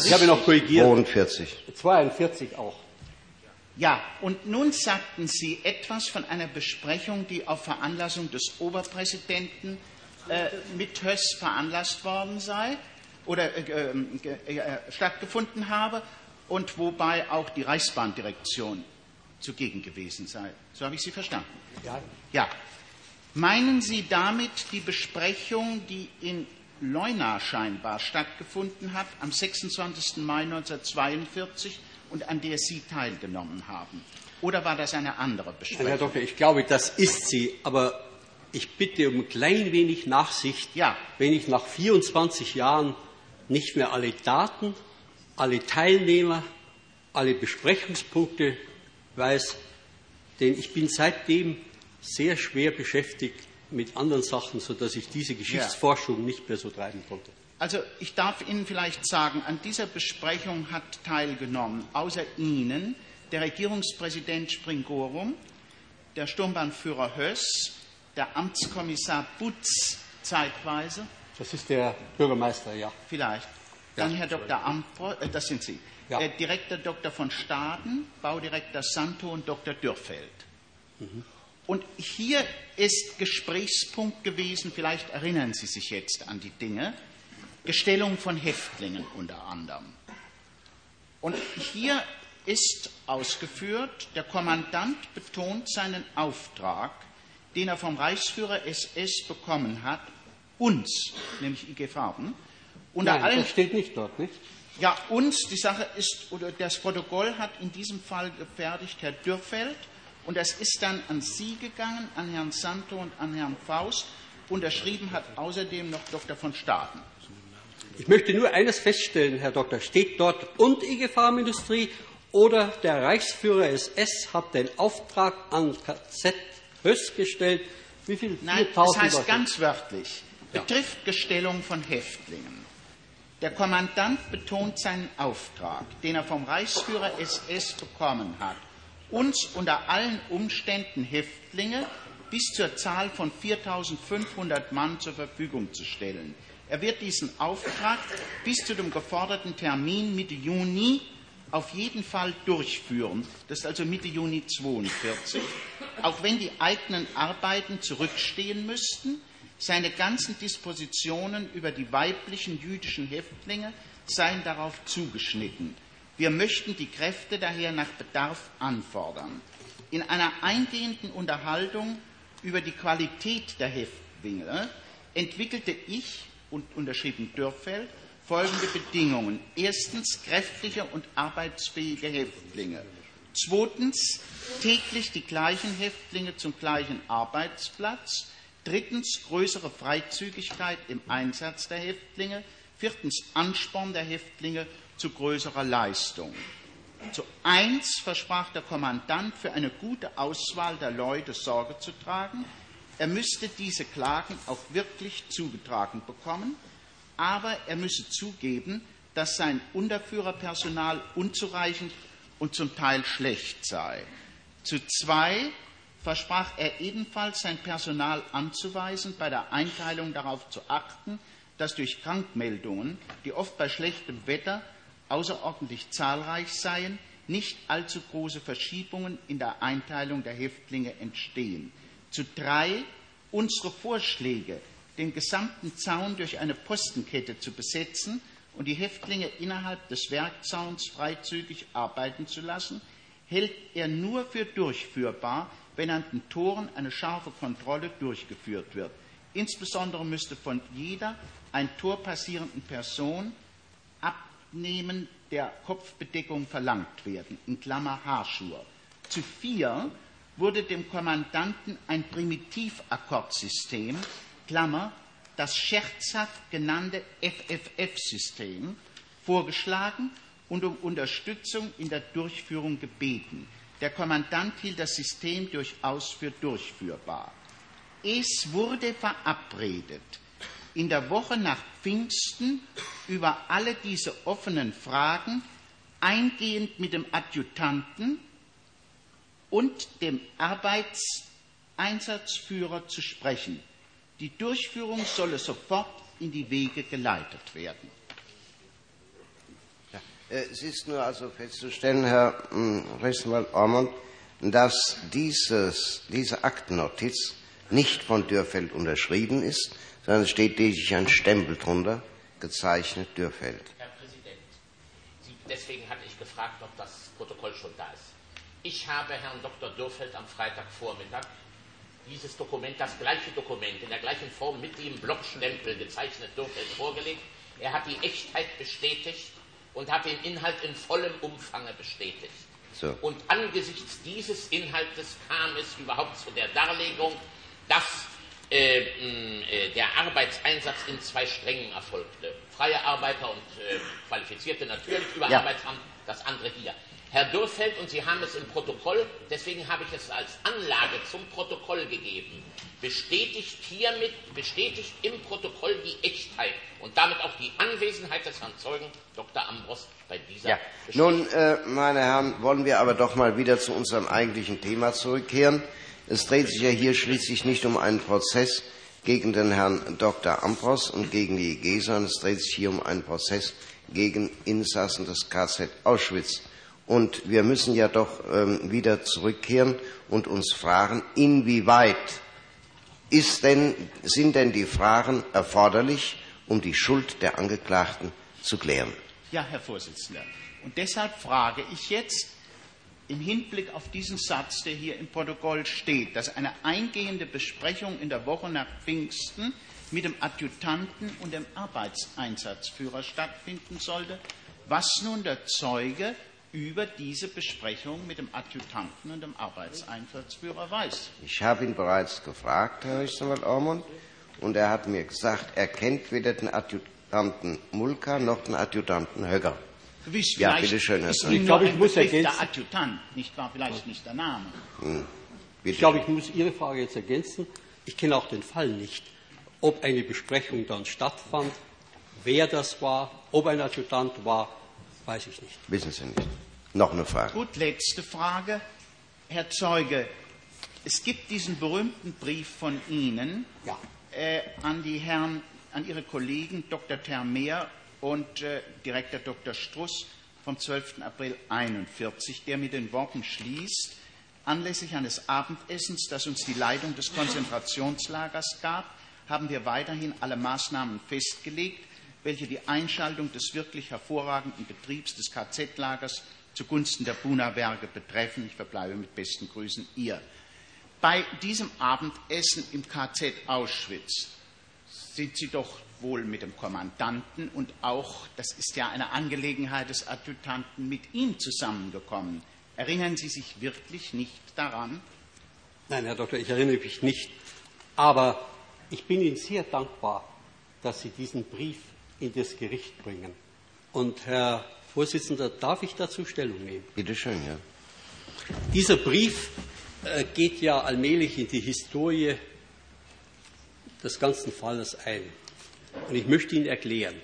Speaker 2: 42.
Speaker 3: 42 auch.
Speaker 4: Ja, und nun sagten Sie etwas von einer Besprechung, die auf Veranlassung des Oberpräsidenten mit Höss veranlasst worden sei oder stattgefunden habe und wobei auch die Reichsbahndirektion zugegen gewesen sei. So habe ich Sie verstanden. Ja. Meinen Sie damit die Besprechung, die in Leuna scheinbar stattgefunden hat, am 26. Mai 1942 und an der Sie teilgenommen haben? Oder war das eine andere Besprechung?
Speaker 3: Herr Doktor, ich glaube, das ist sie, aber ich bitte um ein klein wenig Nachsicht, wenn ich nach 24 Jahren nicht mehr alle Daten, alle Teilnehmer, alle Besprechungspunkte weiß, denn ich bin seitdem sehr schwer beschäftigt mit anderen Sachen, sodass ich diese Geschichtsforschung nicht mehr so treiben konnte.
Speaker 4: Also ich darf Ihnen vielleicht sagen, an dieser Besprechung hat teilgenommen, außer Ihnen, der Regierungspräsident Springorum, der Sturmbahnführer Höss, der Amtskommissar Butz zeitweise.
Speaker 3: Das ist der Bürgermeister, ja.
Speaker 4: Vielleicht. Dann Herr Dr. Ambrose, das sind Sie.
Speaker 3: Ja.
Speaker 4: Direktor Dr. von Staden, Baudirektor Santo und Dr. Dürrfeld. Und hier ist Gesprächspunkt gewesen, vielleicht erinnern Sie sich jetzt an die Dinge, Gestellung von Häftlingen unter anderem. Und hier ist ausgeführt, der Kommandant betont seinen Auftrag, den er vom Reichsführer SS bekommen hat, uns, nämlich IG Farben, unter
Speaker 3: Nein,
Speaker 4: allen...
Speaker 3: das steht nicht dort, nicht?
Speaker 4: Ja, uns, die Sache ist, oder das Protokoll hat in diesem Fall gefertigt Herr Dürrfeld, und das ist dann an Sie gegangen, an Herrn Santo und an Herrn Faust. Unterschrieben hat außerdem noch Dr. von Staden.
Speaker 3: Ich möchte nur eines feststellen, Herr Doktor. Steht dort und IG Farbenindustrie oder der Reichsführer SS hat den Auftrag an KZ Höss gestellt? Wie viel?
Speaker 4: Nein, das heißt ganz wörtlich, betrifft Gestellung von Häftlingen. Der Kommandant betont seinen Auftrag, den er vom Reichsführer SS bekommen hat, uns unter allen Umständen Häftlinge bis zur Zahl von 4.500 Mann zur Verfügung zu stellen. Er wird diesen Auftrag bis zu dem geforderten Termin Mitte Juni auf jeden Fall durchführen. Das ist also Mitte Juni 1942. Auch wenn die eigenen Arbeiten zurückstehen müssten, seine ganzen Dispositionen über die weiblichen jüdischen Häftlinge seien darauf zugeschnitten. Wir möchten die Kräfte daher nach Bedarf anfordern. In einer eingehenden Unterhaltung über die Qualität der Häftlinge entwickelte ich und unterschrieben Dürrfeld folgende Bedingungen. Erstens, kräftige und arbeitsfähige Häftlinge. Zweitens, täglich die gleichen Häftlinge zum gleichen Arbeitsplatz. Drittens, größere Freizügigkeit im Einsatz der Häftlinge. Viertens, Ansporn der Häftlinge zu größerer Leistung. Zu eins versprach der Kommandant, für eine gute Auswahl der Leute Sorge zu tragen. Er müsste diese Klagen auch wirklich zugetragen bekommen, aber er müsse zugeben, dass sein Unterführerpersonal unzureichend und zum Teil schlecht sei. Zu zwei versprach er ebenfalls, sein Personal anzuweisen, bei der Einteilung darauf zu achten, dass durch Krankmeldungen, die oft bei schlechtem Wetter außerordentlich zahlreich seien, nicht allzu große Verschiebungen in der Einteilung der Häftlinge entstehen. Zu drei, unsere Vorschläge, den gesamten Zaun durch eine Postenkette zu besetzen und die Häftlinge innerhalb des Werkzauns freizügig arbeiten zu lassen, hält er nur für durchführbar, wenn an den Toren eine scharfe Kontrolle durchgeführt wird. Insbesondere müsste von jeder ein Tor passierenden Person Abnehmen der Kopfbedeckung verlangt werden, in Klammer Haarschuhe. Zu vier wurde dem Kommandanten ein Primitivakkordsystem, Klammer, das scherzhaft genannte FFF-System, vorgeschlagen und um Unterstützung in der Durchführung gebeten. Der Kommandant hielt das System durchaus für durchführbar. Es wurde verabredet, in der Woche nach Pfingsten über alle diese offenen Fragen eingehend mit dem Adjutanten und dem Arbeitseinsatzführer zu sprechen. Die Durchführung solle sofort in die Wege geleitet werden.
Speaker 2: Ja, es ist nur also festzustellen, Herr Rechtsanwalt-Ormond, dass diese Aktennotiz nicht von Dürrfeld unterschrieben ist, sondern es steht lediglich ein Stempel drunter, gezeichnet Dürrfeld.
Speaker 5: Herr Präsident, deswegen hatte ich gefragt, ob das Protokoll schon da ist. Ich habe Herrn Dr. Dürrfeld am Freitagvormittag dieses Dokument, das gleiche Dokument, in der gleichen Form mit dem Blockstempel gezeichnet Dürrfeld vorgelegt. Er hat die Echtheit bestätigt und hat den Inhalt in vollem Umfange bestätigt.
Speaker 2: So.
Speaker 5: Und angesichts dieses Inhaltes kam es überhaupt zu der Darlegung, dass der Arbeitseinsatz in 2 Strängen erfolgte. Freie Arbeiter und Qualifizierte natürlich über Arbeitsamt, das andere hier. Herr Dürrfeld, und Sie haben es im Protokoll, deswegen habe ich es als Anlage zum Protokoll gegeben, bestätigt im Protokoll die Echtheit und damit auch die Anwesenheit des Herrn Zeugen Dr. Ambros bei dieser
Speaker 2: Nun, meine Herren, wollen wir aber doch mal wieder zu unserem eigentlichen Thema zurückkehren. Es dreht sich ja hier schließlich nicht um einen Prozess gegen den Herrn Dr. Ambros und gegen die EG, sondern es dreht sich hier um einen Prozess gegen Insassen des KZ Auschwitz. Und wir müssen ja doch wieder zurückkehren und uns fragen, inwieweit sind denn die Fragen erforderlich, um die Schuld der Angeklagten zu klären?
Speaker 4: Ja, Herr Vorsitzender. Und deshalb frage ich jetzt im Hinblick auf diesen Satz, der hier im Protokoll steht, dass eine eingehende Besprechung in der Woche nach Pfingsten mit dem Adjutanten und dem Arbeitseinsatzführer stattfinden sollte, was nun der Zeuge über diese Besprechung mit dem Adjutanten und dem Arbeitseinsatzführer weiß.
Speaker 2: Ich habe ihn bereits gefragt, Herr Rechtsanwalt Ormond, und er hat mir gesagt, er kennt weder den Adjutanten Mulka noch den Adjutanten Högger.
Speaker 4: Gewiss,
Speaker 2: ja, bitte schön,
Speaker 4: ist Ihnen nur ein Begriff der Adjutant, nicht wahr? Vielleicht nicht der Name.
Speaker 3: Ich glaube, ich muss Ihre Frage jetzt ergänzen. Ich kenne auch den Fall nicht, ob eine Besprechung dann stattfand, wer das war, ob ein Adjutant war, weiß ich nicht.
Speaker 2: Wissen Sie nicht. Noch eine Frage.
Speaker 4: Gut, letzte Frage. Herr Zeuge, es gibt diesen berühmten Brief von Ihnen an Ihre Kollegen Dr. Termeer und Direktor Dr. Struss vom 12. April 1941, der mit den Worten schließt, anlässlich eines Abendessens, das uns die Leitung des Konzentrationslagers gab, haben wir weiterhin alle Maßnahmen festgelegt, welche die Einschaltung des wirklich hervorragenden Betriebs des KZ-Lagers zugunsten der Buna-Werke betreffen. Ich verbleibe mit besten Grüßen, Ihr. Bei diesem Abendessen im KZ Auschwitz sind Sie doch wohl mit dem Kommandanten und auch, das ist ja eine Angelegenheit des Adjutanten, mit ihm zusammengekommen. Erinnern Sie sich wirklich nicht daran?
Speaker 3: Nein, Herr Doktor, ich erinnere mich nicht. Aber ich bin Ihnen sehr dankbar, dass Sie diesen Brief in das Gericht bringen. Und, Herr Vorsitzender, darf ich dazu Stellung nehmen?
Speaker 2: Bitte schön, ja.
Speaker 3: Dieser Brief geht ja allmählich in die Historie des ganzen Falles ein. Und ich möchte ihn erklären.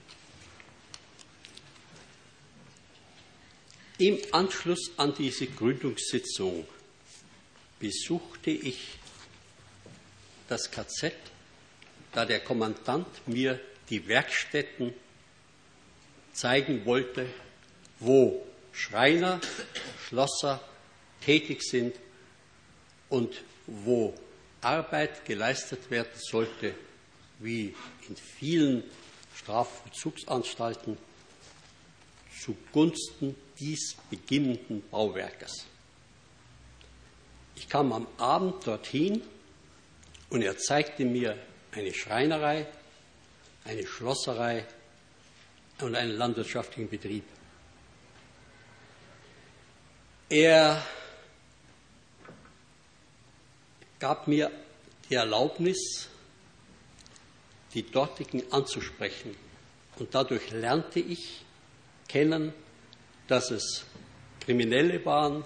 Speaker 3: Im Anschluss an diese Gründungssitzung besuchte ich das KZ, da der Kommandant mir die Werkstätten zeigen wollte, wo Schreiner, Schlosser tätig sind und wo Arbeit geleistet werden sollte, wie in vielen Strafvollzugsanstalten, zugunsten dies beginnenden Bauwerkes. Ich kam am Abend dorthin und er zeigte mir eine Schreinerei, eine Schlosserei und einen landwirtschaftlichen Betrieb. Er gab mir die Erlaubnis, die dortigen anzusprechen. Und dadurch lernte ich kennen, dass es Kriminelle waren,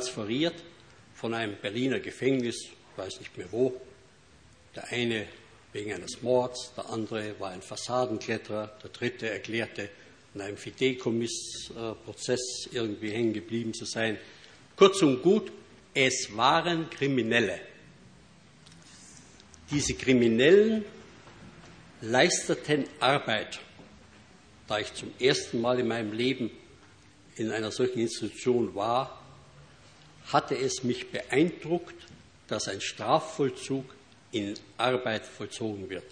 Speaker 3: transferiert von einem Berliner Gefängnis, ich weiß nicht mehr wo. Der eine wegen eines Mords, der andere war ein Fassadenkletterer, der dritte erklärte, in einem Fideikommiss-Prozess irgendwie hängen geblieben zu sein. Kurz und gut, es waren Kriminelle. Diese Kriminellen leisteten Arbeit. Da ich zum ersten Mal in meinem Leben in einer solchen Institution war, hatte es mich beeindruckt, dass ein Strafvollzug in Arbeit vollzogen wird.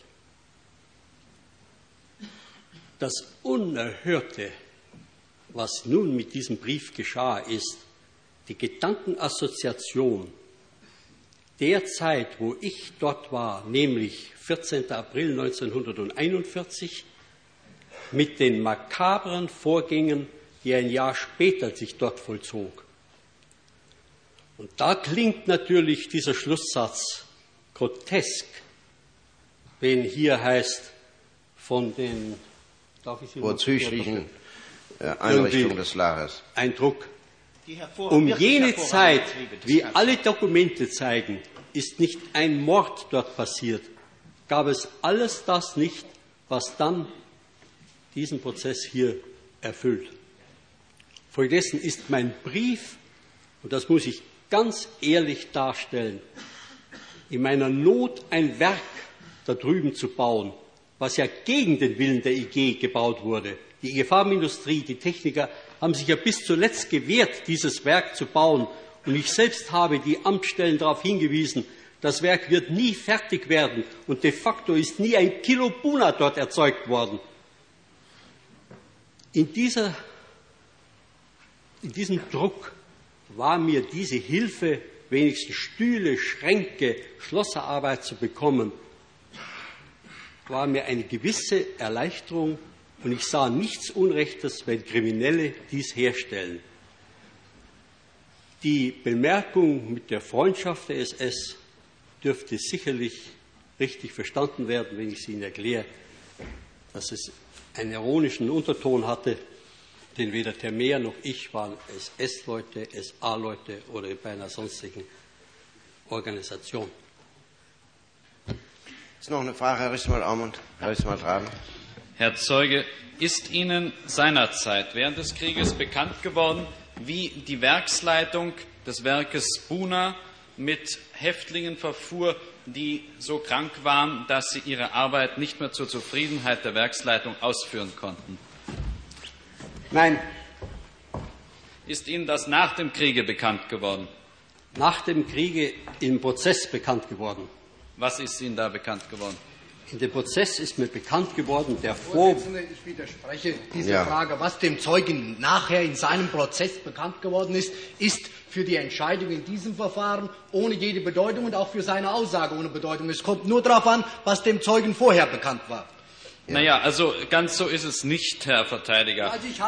Speaker 3: Das Unerhörte, was nun mit diesem Brief geschah, ist die Gedankenassoziation der Zeit, wo ich dort war, nämlich 14. April 1941, mit den makabren Vorgängen, die ein Jahr später sich dort vollzog. Und da klingt natürlich dieser Schlusssatz grotesk, wenn hier heißt, von den
Speaker 2: vorzüglichen Einrichtungen des Lagers.
Speaker 3: Ein Druck. Um jene Zeit, wie alle Dokumente zeigen, ist nicht ein Mord dort passiert. Gab es alles das nicht, was dann diesen Prozess hier erfüllt. Folgedessen ist mein Brief, und das muss ich ganz ehrlich darstellen, in meiner Not ein Werk da drüben zu bauen, was ja gegen den Willen der IG gebaut wurde. Die IG Farbenindustrie, die Techniker haben sich ja bis zuletzt gewehrt, dieses Werk zu bauen. Und ich selbst habe die Amtsstellen darauf hingewiesen, das Werk wird nie fertig werden und de facto ist nie ein Kilo Buna dort erzeugt worden. In diesem Druck war mir diese Hilfe, wenigstens Stühle, Schränke, Schlosserarbeit zu bekommen, war mir eine gewisse Erleichterung. Und ich sah nichts Unrechtes, wenn Kriminelle dies herstellen. Die Bemerkung mit der Freundschaft der SS dürfte sicherlich richtig verstanden werden, wenn ich sie Ihnen erkläre, dass es einen ironischen Unterton hatte, denn weder Termeer noch ich waren SS-Leute, SA-Leute oder bei einer sonstigen Organisation.
Speaker 2: Ist noch eine Frage, Herr Richtmann-Aumund, Herr Richtmann-Traben.
Speaker 9: Herr Zeuge, ist Ihnen seinerzeit während des Krieges bekannt geworden, wie die Werksleitung des Werkes Buna mit Häftlingen verfuhr, die so krank waren, dass sie ihre Arbeit nicht mehr zur Zufriedenheit der Werksleitung ausführen konnten?
Speaker 7: Nein.
Speaker 9: Ist Ihnen das nach dem Kriege bekannt geworden?
Speaker 3: Nach dem Kriege im Prozess bekannt geworden.
Speaker 9: Was ist Ihnen da bekannt geworden?
Speaker 3: In dem Prozess ist mir bekannt geworden, der
Speaker 7: Ich widerspreche dieser Frage. Was dem Zeugen nachher in seinem Prozess bekannt geworden ist, ist für die Entscheidung in diesem Verfahren ohne jede Bedeutung und auch für seine Aussage ohne Bedeutung. Es kommt nur darauf an, was dem Zeugen vorher bekannt war.
Speaker 9: Ja. Naja, also ganz so ist es nicht, Herr Verteidiger.
Speaker 7: Also ich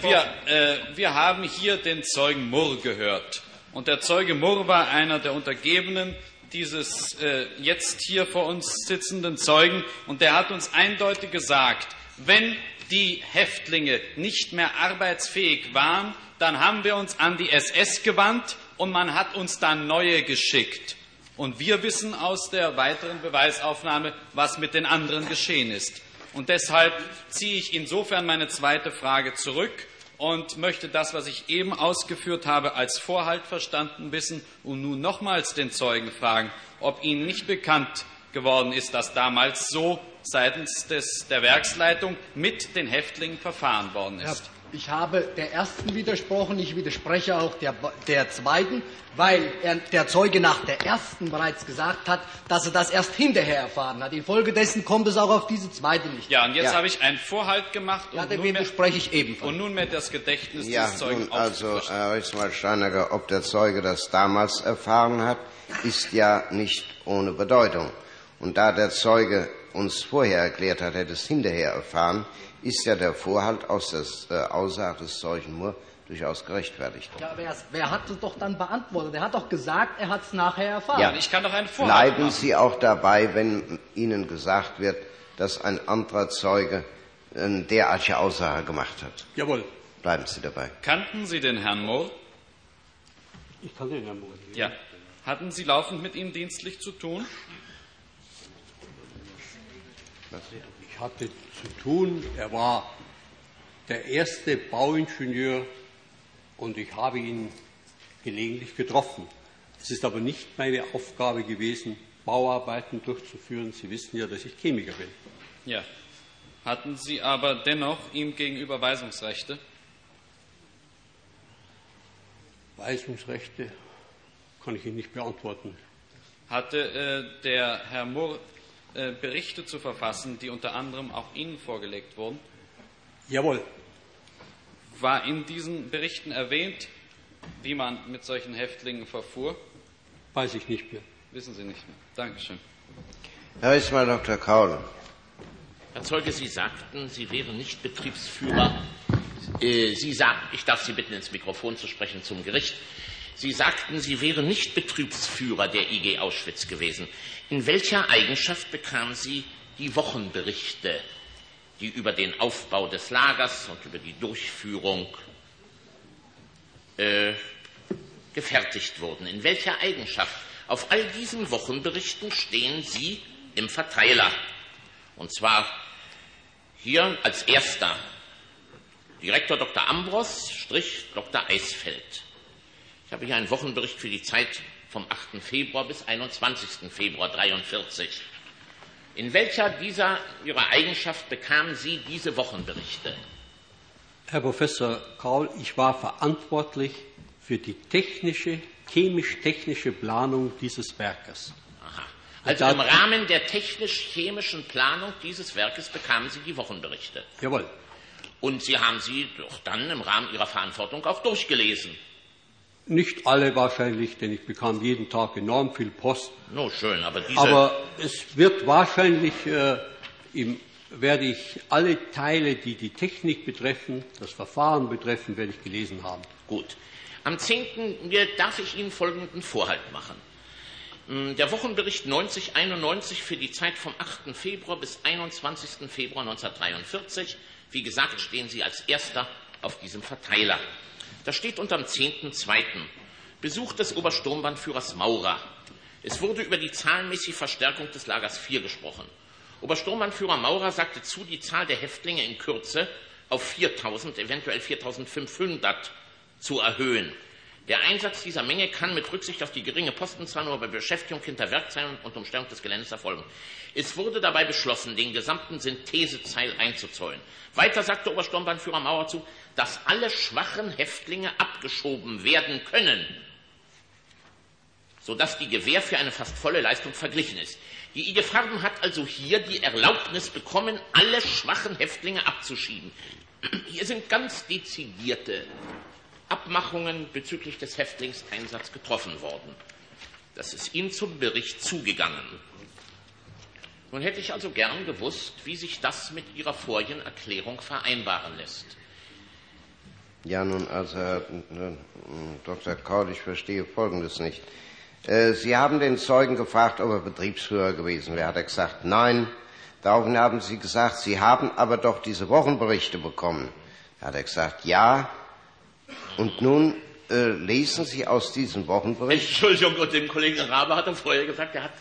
Speaker 7: habe
Speaker 9: wir haben hier den Zeugen Murr gehört. Und der Zeuge Murr war einer der Untergebenen dieses jetzt hier vor uns sitzenden Zeugen. Und der hat uns eindeutig gesagt, wenn die Häftlinge nicht mehr arbeitsfähig waren, dann haben wir uns an die SS gewandt und man hat uns dann neue geschickt. Und wir wissen aus der weiteren Beweisaufnahme, was mit den anderen geschehen ist. Und deshalb ziehe ich insofern meine zweite Frage zurück und möchte das, was ich eben ausgeführt habe, als Vorhalt verstanden wissen und nun nochmals den Zeugen fragen, ob Ihnen nicht bekannt geworden ist, dass damals so seitens der Werksleitung mit den Häftlingen verfahren worden ist.
Speaker 7: Ich habe der ersten widersprochen, ich widerspreche auch der zweiten, weil der Zeuge nach der ersten bereits gesagt hat, dass er das erst hinterher erfahren hat. Infolgedessen kommt es auch auf diese zweite nicht.
Speaker 9: Ja, und jetzt habe ich einen Vorhalt gemacht
Speaker 7: und dem widerspreche ich ebenfalls.
Speaker 9: Und nunmehr das Gedächtnis des Zeugen
Speaker 2: also, Herr Rechtsanwalt, ob der Zeuge das damals erfahren hat, ist ja nicht ohne Bedeutung. Und da der Zeuge uns vorher erklärt hat, er hätte es hinterher erfahren, ist ja der Vorhalt aus der Aussage des Zeugen Murr durchaus gerechtfertigt.
Speaker 7: Ja, aber wer hat es doch dann beantwortet? Er hat doch gesagt, er hat es nachher erfahren.
Speaker 2: Ja,
Speaker 9: ich kann doch einen Vorhalt
Speaker 2: bleiben Sie auch dabei, wenn Ihnen gesagt wird, dass ein anderer Zeuge eine derartige Aussage gemacht hat.
Speaker 3: Jawohl.
Speaker 2: Bleiben Sie dabei.
Speaker 9: Kannten Sie den Herrn Murr?
Speaker 3: Ich kannte den Herrn Murr.
Speaker 9: Ja. Hatten Sie laufend mit ihm dienstlich zu tun?
Speaker 3: Ich hatte zu tun, er war der erste Bauingenieur und ich habe ihn gelegentlich getroffen. Es ist aber nicht meine Aufgabe gewesen, Bauarbeiten durchzuführen. Sie wissen ja, dass ich Chemiker bin.
Speaker 9: Ja. Hatten Sie aber dennoch ihm gegenüber Weisungsrechte?
Speaker 3: Weisungsrechte kann ich Ihnen nicht beantworten.
Speaker 9: Hatte der Herr Murr Berichte zu verfassen, die unter anderem auch Ihnen vorgelegt wurden?
Speaker 3: Jawohl.
Speaker 9: War in diesen Berichten erwähnt, wie man mit solchen Häftlingen verfuhr?
Speaker 3: Weiß ich nicht mehr.
Speaker 9: Wissen Sie nicht mehr. Dankeschön.
Speaker 2: Herr Ismail Dr. Kaul.
Speaker 5: Herr Zeuge, Sie sagten, Sie wären nicht Betriebsführer. Sie sagten, ich darf Sie bitten, ins Mikrofon zu sprechen zum Gericht. Sie sagten, Sie wären nicht Betriebsführer der IG Auschwitz gewesen. In welcher Eigenschaft bekamen Sie die Wochenberichte, die über den Aufbau des Lagers und über die Durchführung gefertigt wurden? In welcher Eigenschaft? Auf all diesen Wochenberichten stehen Sie im Verteiler. Und zwar hier als erster Direktor Dr. Ambros, Dr. Eisfeld. Ich habe hier einen Wochenbericht für die Zeit vom 8. Februar bis 21. Februar 1943. In welcher dieser Ihrer Eigenschaft bekamen Sie diese Wochenberichte?
Speaker 3: Herr Professor Kaul, ich war verantwortlich für die chemisch-technische Planung dieses Werkes.
Speaker 5: Aha. Also im Rahmen der technisch-chemischen Planung dieses Werkes bekamen Sie die Wochenberichte?
Speaker 3: Jawohl.
Speaker 5: Und Sie haben sie doch dann im Rahmen Ihrer Verantwortung auch durchgelesen?
Speaker 3: Nicht alle wahrscheinlich, denn ich bekam jeden Tag enorm viel Post.
Speaker 5: No, schön, aber diese...
Speaker 3: Aber es wird wahrscheinlich, werde ich alle Teile, die die Technik betreffen, das Verfahren betreffen, werde ich gelesen haben.
Speaker 5: Gut. Am 10. darf ich Ihnen folgenden Vorhalt machen. Der Wochenbericht 9091 für die Zeit vom 8. Februar bis 21. Februar 1943. Wie gesagt, stehen Sie als Erster auf diesem Verteiler. Da steht unterm 10.2. Besuch des Obersturmbannführers Maurer. Es wurde über die zahlenmäßige Verstärkung des Lagers 4 gesprochen. Obersturmbannführer Maurer sagte zu, die Zahl der Häftlinge in Kürze auf 4.000, eventuell 4.500 zu erhöhen. Der Einsatz dieser Menge kann mit Rücksicht auf die geringe Postenzahl nur bei Beschäftigung hinter Werkzeugen und Umstellung des Geländes erfolgen. Es wurde dabei beschlossen, den gesamten Synthesezeil einzuzäunen. Weiter sagte Obersturmbannführer Maurer zu, dass alle schwachen Häftlinge abgeschoben werden können, sodass die Gewähr für eine fast volle Leistung verglichen ist. Die IG Farben hat also hier die Erlaubnis bekommen, alle schwachen Häftlinge abzuschieben. Hier sind ganz dezidierte Abmachungen bezüglich des Häftlingseinsatzes getroffen worden. Das ist Ihnen zum Bericht zugegangen. Nun hätte ich also gern gewusst, wie sich das mit Ihrer vorigen Erklärung vereinbaren lässt.
Speaker 2: Ja, nun, also, Herr Dr. Kaul, ich verstehe Folgendes nicht. Sie haben den Zeugen gefragt, ob er Betriebsführer gewesen wäre. Hat er gesagt, nein. Daraufhin haben Sie gesagt, Sie haben aber doch diese Wochenberichte bekommen. Hat er gesagt, ja. Und nun lesen Sie aus diesem Wochenbericht...
Speaker 5: Entschuldigung, und dem Kollegen Rabe hat er vorher gesagt, er hat...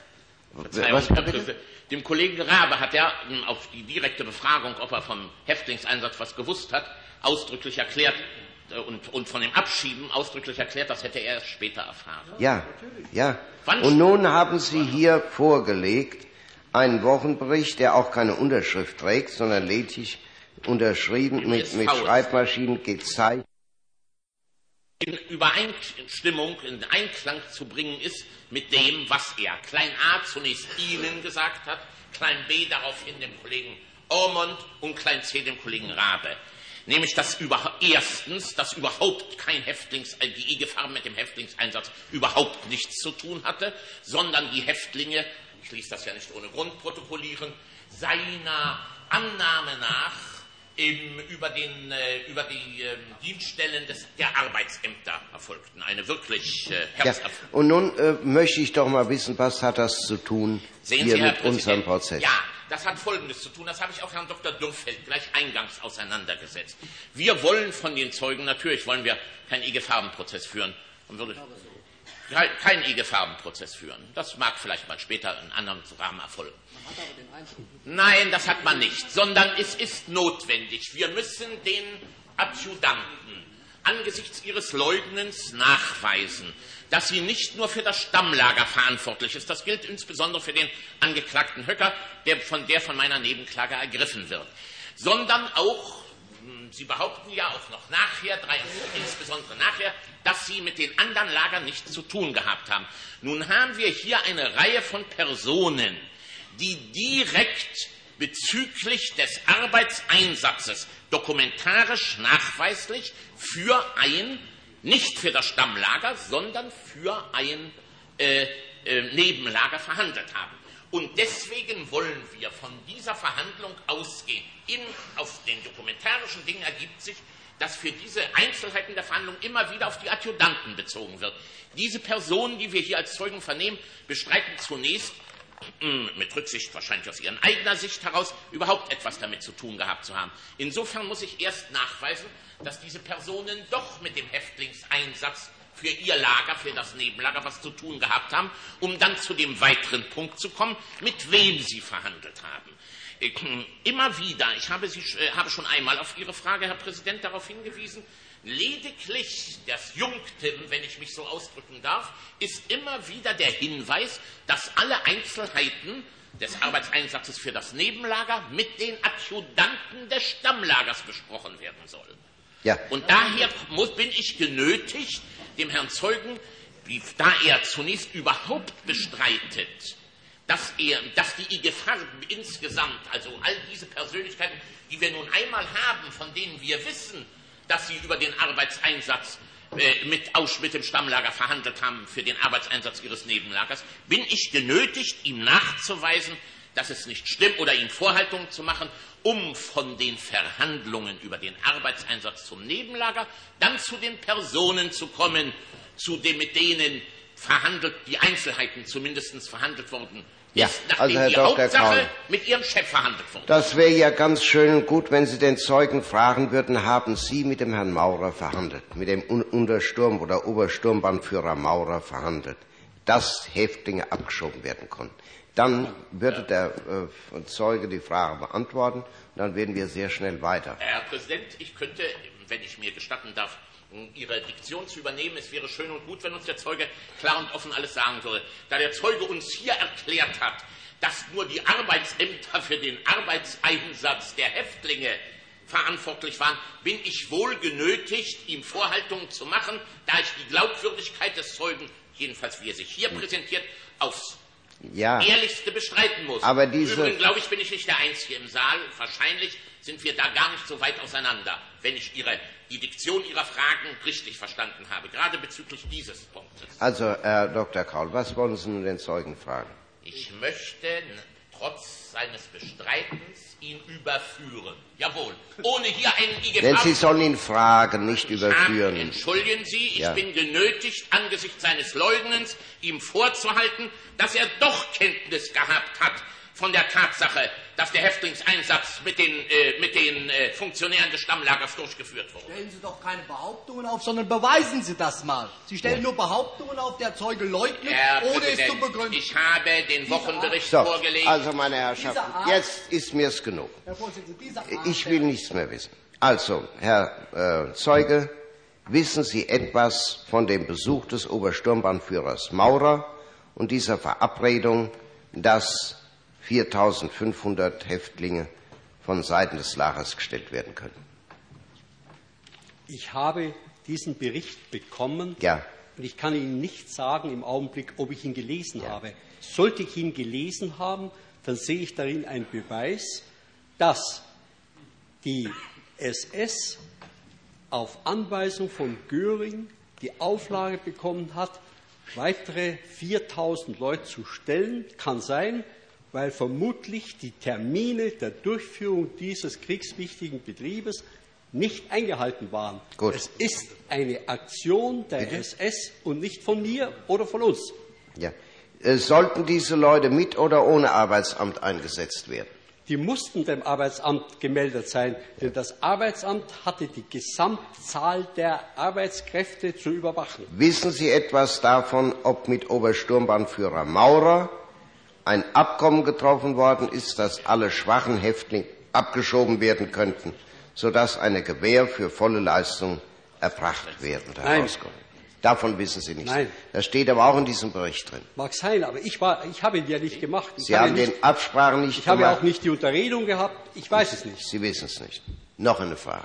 Speaker 5: Dem Kollegen Rabe hat er auf die direkte Befragung, ob er vom Häftlingseinsatz was gewusst hat, ausdrücklich erklärt und von dem Abschieben ausdrücklich erklärt, das hätte er erst später erfahren.
Speaker 2: Ja, ja. Und nun haben Sie hier vorgelegt einen Wochenbericht, der auch keine Unterschrift trägt, sondern lediglich unterschrieben mit Schreibmaschinen gezeichnet.
Speaker 5: In Übereinstimmung, in Einklang zu bringen ist mit dem, was er, Klein a, zunächst Ihnen gesagt hat, Klein b daraufhin dem Kollegen Ormond und Klein c dem Kollegen Rabe. Nämlich, dass erstens, dass überhaupt die IG Farben mit dem Häftlingseinsatz überhaupt nichts zu tun hatte, sondern die Häftlinge, ich ließ das ja nicht ohne Grund protokollieren, seiner Annahme nach über die Dienststellen der Arbeitsämter erfolgten. Eine wirklich herzhafte.
Speaker 2: Ja, und nun möchte ich doch mal wissen, was hat das zu tun hier mit unserem Prozess?
Speaker 5: Ja, das hat Folgendes zu tun. Das habe ich auch Herrn Dr. Dürrfeld gleich eingangs auseinandergesetzt. Wir wollen von den Zeugen, natürlich wollen wir keinen IG Farben-Prozess führen. keinen IG-Farben-Prozess führen. Das mag vielleicht mal später in anderem Rahmen erfolgen. Nein, das hat man nicht, sondern es ist notwendig. Wir müssen den Adjutanten angesichts ihres Leugnens nachweisen, dass sie nicht nur für das Stammlager verantwortlich ist. Das gilt insbesondere für den Angeklagten Höcker, der von meiner Nebenklage ergriffen wird, sondern auch, Sie behaupten ja auch noch nachher, insbesondere nachher, dass Sie mit den anderen Lagern nichts zu tun gehabt haben. Nun haben wir hier eine Reihe von Personen, die direkt bezüglich des Arbeitseinsatzes dokumentarisch nachweislich nicht für das Stammlager, sondern für ein Nebenlager verhandelt haben. Und deswegen wollen wir von dieser Verhandlung ausgehen. Aus den dokumentarischen Dingen ergibt sich, dass für diese Einzelheiten der Verhandlung immer wieder auf die Adjutanten bezogen wird. Diese Personen, die wir hier als Zeugen vernehmen, bestreiten zunächst, mit Rücksicht wahrscheinlich aus ihrer eigenen Sicht heraus, überhaupt etwas damit zu tun gehabt zu haben. Insofern muss ich erst nachweisen, dass diese Personen doch mit dem Häftlingseinsatz für ihr Lager, für das Nebenlager, was zu tun gehabt haben, um dann zu dem weiteren Punkt zu kommen, mit wem sie verhandelt haben. Immer wieder, ich habe schon einmal auf Ihre Frage, Herr Präsident, darauf hingewiesen, lediglich das Junktim, wenn ich mich so ausdrücken darf, ist immer wieder der Hinweis, dass alle Einzelheiten des Arbeitseinsatzes für das Nebenlager mit den Adjutanten des Stammlagers besprochen werden sollen. Ja. Und daher bin ich genötigt, dem Herrn Zeugen, da er zunächst überhaupt bestreitet, dass die IG Farben insgesamt, also all diese Persönlichkeiten, die wir nun einmal haben, von denen wir wissen, dass sie über den Arbeitseinsatz mit dem Stammlager verhandelt haben für den Arbeitseinsatz ihres Nebenlagers, bin ich genötigt, ihm nachzuweisen, dass es nicht stimmt oder ihm Vorhaltungen zu machen, um von den Verhandlungen über den Arbeitseinsatz zum Nebenlager dann zu den Personen zu kommen, mit denen die Einzelheiten zumindest verhandelt wurden. Ja,
Speaker 2: also Herr
Speaker 5: die
Speaker 2: Dr.
Speaker 5: Hauptsache
Speaker 2: Kaul,
Speaker 5: mit Ihrem Chef verhandelt wurde.
Speaker 2: Das wäre ja ganz schön und gut, wenn Sie den Zeugen fragen würden, haben Sie mit dem Herrn Maurer verhandelt, mit dem Untersturm- oder Obersturmbannführer Maurer verhandelt, dass Häftlinge abgeschoben werden konnten. Dann würde der Zeuge die Frage beantworten und dann werden wir sehr schnell weiter.
Speaker 5: Herr Präsident, ich könnte, wenn ich mir gestatten darf, Ihre Diktion zu übernehmen. Es wäre schön und gut, wenn uns der Zeuge klar und offen alles sagen würde. Da der Zeuge uns hier erklärt hat, dass nur die Arbeitsämter für den Arbeitseinsatz der Häftlinge verantwortlich waren, bin ich wohl genötigt, ihm Vorhaltungen zu machen, da ich die Glaubwürdigkeit des Zeugen, jedenfalls wie er sich hier präsentiert, aufs Ehrlichste bestreiten muss.
Speaker 2: Aber
Speaker 5: Übrigens, glaube ich, bin ich nicht der Einzige im Saal. Wahrscheinlich sind wir da gar nicht so weit auseinander, wenn ich die Diktion Ihrer Fragen richtig verstanden habe, gerade bezüglich dieses Punktes.
Speaker 2: Also, Herr Dr. Kaul, was wollen Sie nun den Zeugen fragen?
Speaker 5: Ich möchte trotz seines Bestreitens ihn überführen. Jawohl, ohne hier einen IG
Speaker 2: Denn Sie sollen ihn fragen, nicht überführen.
Speaker 5: Entschuldigen Sie, ich bin genötigt, angesichts seines Leugnens ihm vorzuhalten, dass er doch Kenntnis gehabt hat von der Tatsache, dass der Häftlingseinsatz mit den Funktionären des Stammlagers durchgeführt wurde.
Speaker 7: Stellen Sie doch keine Behauptungen auf, sondern beweisen Sie das mal. Sie stellen nur Behauptungen auf, der Zeuge leugnet, ohne es zu begründen.
Speaker 5: Ich habe den Wochenbericht vorgelegt.
Speaker 2: Also, meine Herrschaften, jetzt ist mir's genug. Ich will nichts mehr wissen. Also, Herr Zeuge, wissen Sie etwas von dem Besuch des Obersturmbannführers Maurer und dieser Verabredung, dass 4.500 Häftlinge von Seiten des Lagers gestellt werden können?
Speaker 3: Ich habe diesen Bericht bekommen und ich kann Ihnen nicht sagen im Augenblick, ob ich ihn gelesen habe. Sollte ich ihn gelesen haben, dann sehe ich darin einen Beweis, dass die SS auf Anweisung von Göring die Auflage bekommen hat, weitere 4.000 Leute zu stellen. Kann sein, weil vermutlich die Termine der Durchführung dieses kriegswichtigen Betriebes nicht eingehalten waren.
Speaker 2: Gut.
Speaker 3: Es ist eine Aktion der SS und nicht von mir oder von uns.
Speaker 2: Ja. Sollten diese Leute mit oder ohne Arbeitsamt eingesetzt werden?
Speaker 3: Die mussten dem Arbeitsamt gemeldet sein, denn das Arbeitsamt hatte die Gesamtzahl der Arbeitskräfte zu überwachen.
Speaker 2: Wissen Sie etwas davon, ob mit Obersturmbannführer Maurer ein Abkommen getroffen worden ist, dass alle schwachen Häftlinge abgeschoben werden könnten, sodass eine Gewähr für volle Leistung erbracht werden herauskommt? Davon wissen Sie nichts.
Speaker 3: Nein.
Speaker 2: Das steht aber auch in diesem Bericht drin.
Speaker 3: Mag sein, aber ich habe ihn ja nicht gemacht.
Speaker 2: Sie haben den Absprachen nicht
Speaker 3: gemacht. Ich
Speaker 2: habe
Speaker 3: habe auch nicht die Unterredung gehabt. Ich weiß es nicht.
Speaker 2: Sie wissen es nicht. Noch eine Frage.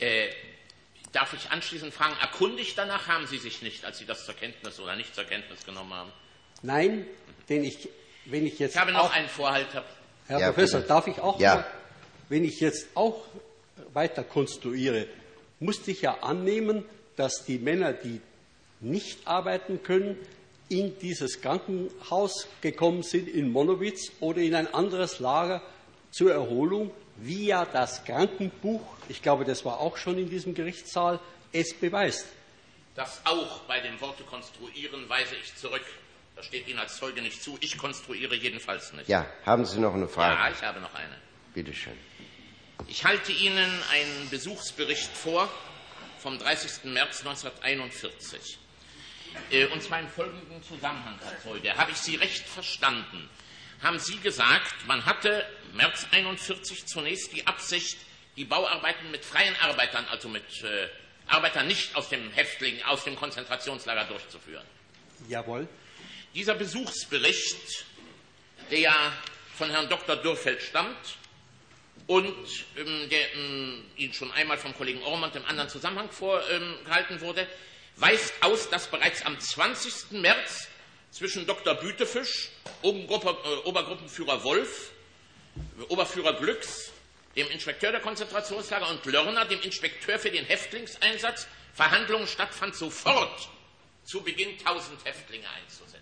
Speaker 5: Darf ich anschließend fragen, erkundigt danach haben Sie sich nicht, als Sie das zur Kenntnis oder nicht zur Kenntnis genommen haben?
Speaker 3: Nein, denn wenn ich jetzt.
Speaker 5: Ich habe noch einen Vorhalt.
Speaker 3: Herr Professor,
Speaker 2: bitte.
Speaker 3: darf ich auch
Speaker 2: Ja.
Speaker 3: mal, wenn ich jetzt auch weiter konstruiere, musste ich ja annehmen, dass die Männer, die nicht arbeiten können, in dieses Krankenhaus gekommen sind, in Monowitz oder in ein anderes Lager zur Erholung, wie ja das Krankenbuch, ich glaube, das war auch schon in diesem Gerichtssaal, es beweist.
Speaker 5: Das auch bei dem Worte konstruieren weise ich zurück. Das steht Ihnen als Zeuge nicht zu. Ich konstruiere jedenfalls nicht.
Speaker 2: Ja, haben Sie noch eine Frage?
Speaker 5: Ja, ich habe noch eine.
Speaker 2: Bitte schön.
Speaker 5: Ich halte Ihnen einen Besuchsbericht vor vom 30. März 1941. Und zwar im folgenden Zusammenhang, Herr Zeuge. Habe ich Sie recht verstanden? Haben Sie gesagt, man hatte März 1941 zunächst die Absicht, die Bauarbeiten mit freien Arbeitern, also mit Arbeitern nicht aus dem aus dem Konzentrationslager durchzuführen?
Speaker 3: Jawohl.
Speaker 5: Dieser Besuchsbericht, der ja von Herrn Dr. Dürrfeld stammt und der Ihnen schon einmal vom Kollegen Ormond im anderen Zusammenhang vorgehalten wurde, weist aus, dass bereits am 20. März zwischen Dr. Bütefisch, Obergruppenführer Wolf, Oberführer Glücks, dem Inspekteur der Konzentrationslager und Lörner, dem Inspekteur für den Häftlingseinsatz, Verhandlungen stattfand, sofort zu Beginn 1000 Häftlinge einzusetzen.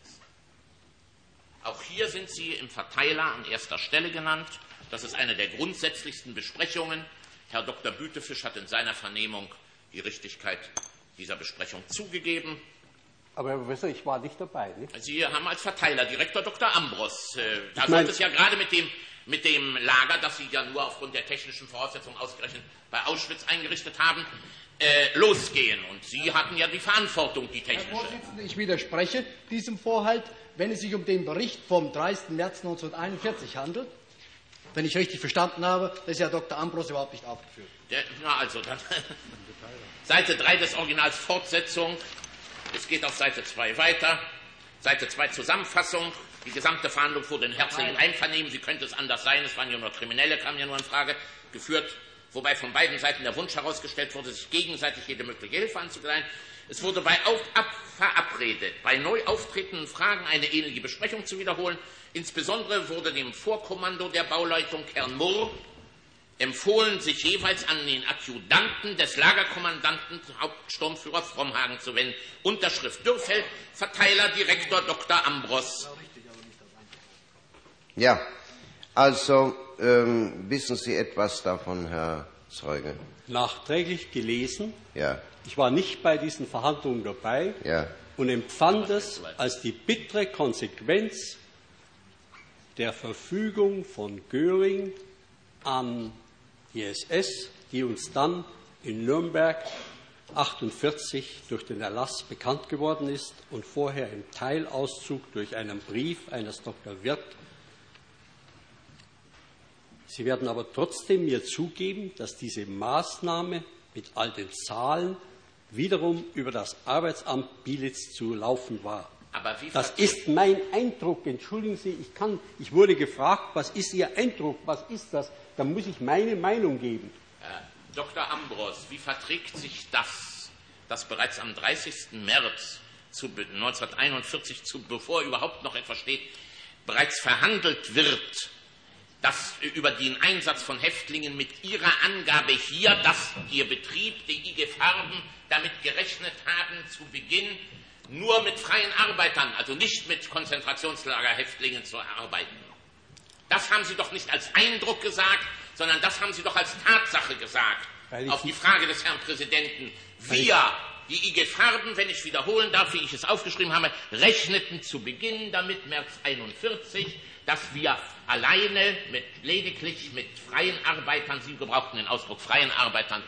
Speaker 5: Auch hier sind Sie im Verteiler an erster Stelle genannt. Das ist eine der grundsätzlichsten Besprechungen. Herr Dr. Bütefisch hat in seiner Vernehmung die Richtigkeit dieser Besprechung zugegeben.
Speaker 3: Aber Herr Professor, ich war nicht dabei. Nicht?
Speaker 5: Sie haben als Verteiler Direktor Dr. Ambros. Da sollte es ja gerade mit dem Lager, das Sie ja nur aufgrund der technischen Voraussetzungen ausgerechnet bei Auschwitz eingerichtet haben, losgehen. Und Sie hatten ja die Verantwortung, die technische.
Speaker 7: Herr Vorsitzender, ich widerspreche diesem Vorhalt, wenn es sich um den Bericht vom 30. März 1941 handelt. Wenn ich richtig verstanden habe, ist ja Dr. Ambros überhaupt nicht aufgeführt.
Speaker 5: Na also, dann Seite 3 des Originals Fortsetzung. Es geht auf Seite 2 weiter. Seite 2 Zusammenfassung. Die gesamte Verhandlung wurde in herzlichem Einvernehmen. Wie könnte es anders sein? Es waren ja nur Kriminelle, kamen ja nur in Frage, geführt, wobei von beiden Seiten der Wunsch herausgestellt wurde, sich gegenseitig jede mögliche Hilfe anzugleichen. Es wurde verabredet, bei neu auftretenden Fragen eine ähnliche Besprechung zu wiederholen. Insbesondere wurde dem Vorkommando der Bauleitung, Herrn Murr, empfohlen, sich jeweils an den Adjutanten des Lagerkommandanten, Hauptsturmführer Frommhagen zu wenden. Unterschrift Dürrfeld, Verteiler Direktor Dr. Ambros.
Speaker 2: Ja, also wissen Sie etwas davon, Herr Zeuge?
Speaker 3: Nachträglich gelesen.
Speaker 2: Ja.
Speaker 3: Ich war nicht bei diesen Verhandlungen dabei und empfand es als die bittere Konsequenz der Verfügung von Göring an die SS, die uns dann in Nürnberg 1948 durch den Erlass bekannt geworden ist und vorher im Teilauszug durch einen Brief eines Dr. Wirth. Sie werden aber trotzdem mir zugeben, dass diese Maßnahme mit all den Zahlen wiederum über das Arbeitsamt Bielitz zu laufen war.
Speaker 5: Aber
Speaker 3: das ist mein Eindruck. Entschuldigen Sie, ich wurde gefragt, was ist Ihr Eindruck, was ist das? Da muss ich meine Meinung geben.
Speaker 5: Dr. Ambros, wie verträgt sich das, dass bereits am 30. März 1941, bevor überhaupt noch etwas steht, bereits verhandelt wird, dass über den Einsatz von Häftlingen mit Ihrer Angabe hier, dass Ihr Betrieb, die IG Farben, damit gerechnet haben, zu Beginn nur mit freien Arbeitern, also nicht mit Konzentrationslagerhäftlingen zu arbeiten. Das haben Sie doch nicht als Eindruck gesagt, sondern das haben Sie doch als Tatsache gesagt. Auf die Frage des Herrn Präsidenten. Wir, die IG Farben, wenn ich wiederholen darf, wie ich es aufgeschrieben habe, rechneten zu Beginn damit, März 41, dass wir alleine lediglich mit freien Arbeitern, Sie gebrauchten den Ausdruck freien Arbeitern,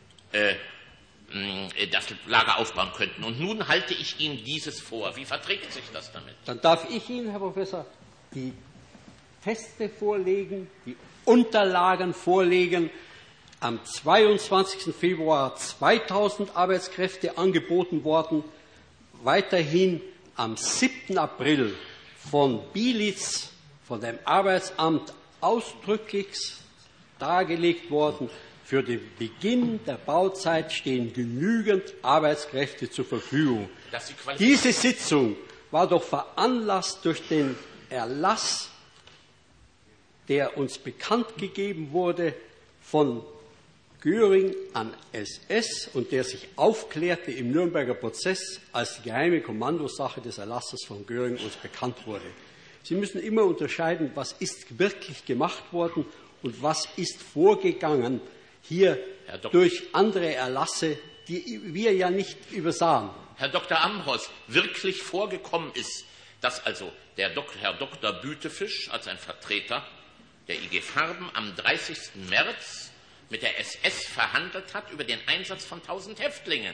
Speaker 5: das Lager aufbauen könnten. Und nun halte ich Ihnen dieses vor. Wie verträgt sich das damit?
Speaker 3: Dann darf ich Ihnen, Herr Professor, die Texte vorlegen, die Unterlagen vorlegen. Am 22. Februar 2000 Arbeitskräfte angeboten worden, weiterhin am 7. April von Bielitz, von dem Arbeitsamt ausdrücklich dargelegt worden, für den Beginn der Bauzeit stehen genügend Arbeitskräfte zur Verfügung. Diese Sitzung war doch veranlasst durch den Erlass, der uns bekannt gegeben wurde von Göring an SS und der sich aufklärte im Nürnberger Prozess, als die geheime Kommandosache des Erlasses von Göring uns bekannt wurde. Sie müssen immer unterscheiden, was ist wirklich gemacht worden und was ist vorgegangen hier durch andere Erlasse, die wir ja nicht übersahen.
Speaker 5: Herr Dr. Ambros, wirklich vorgekommen ist, dass also der Herr Dr. Bütefisch als ein Vertreter der IG Farben am 30. März mit der SS verhandelt hat über den Einsatz von 1000 Häftlingen.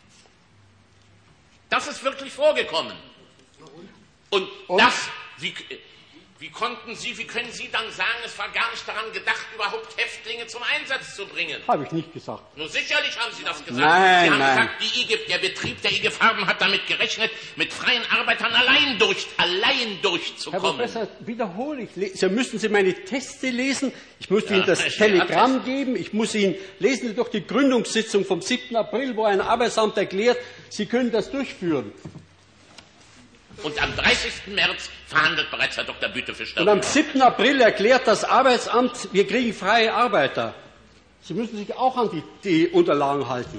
Speaker 5: Das ist wirklich vorgekommen. Und das, wie können Sie dann sagen, es war gar nicht daran gedacht, überhaupt Häftlinge zum Einsatz zu bringen?
Speaker 3: Habe ich nicht gesagt.
Speaker 5: Nur sicherlich haben Sie das gesagt.
Speaker 3: Nein,
Speaker 5: Sie haben
Speaker 3: nein.
Speaker 5: gesagt, der Betrieb der IG Farben hat damit gerechnet, mit freien Arbeitern allein durchzukommen.
Speaker 3: Herr Professor, wiederhole ich. Müssen Sie meine Texte lesen? Ich muss Ihnen das Telegramm geben. Ich muss Ihnen, lesen Sie doch die Gründungssitzung vom 7. April, wo ein Arbeitsamt erklärt, Sie können das durchführen.
Speaker 5: Und am 30. März verhandelt bereits Herr Dr. Bütefisch darüber.
Speaker 3: Und am 7. April erklärt das Arbeitsamt, wir kriegen freie Arbeiter. Sie müssen sich auch an die Unterlagen halten.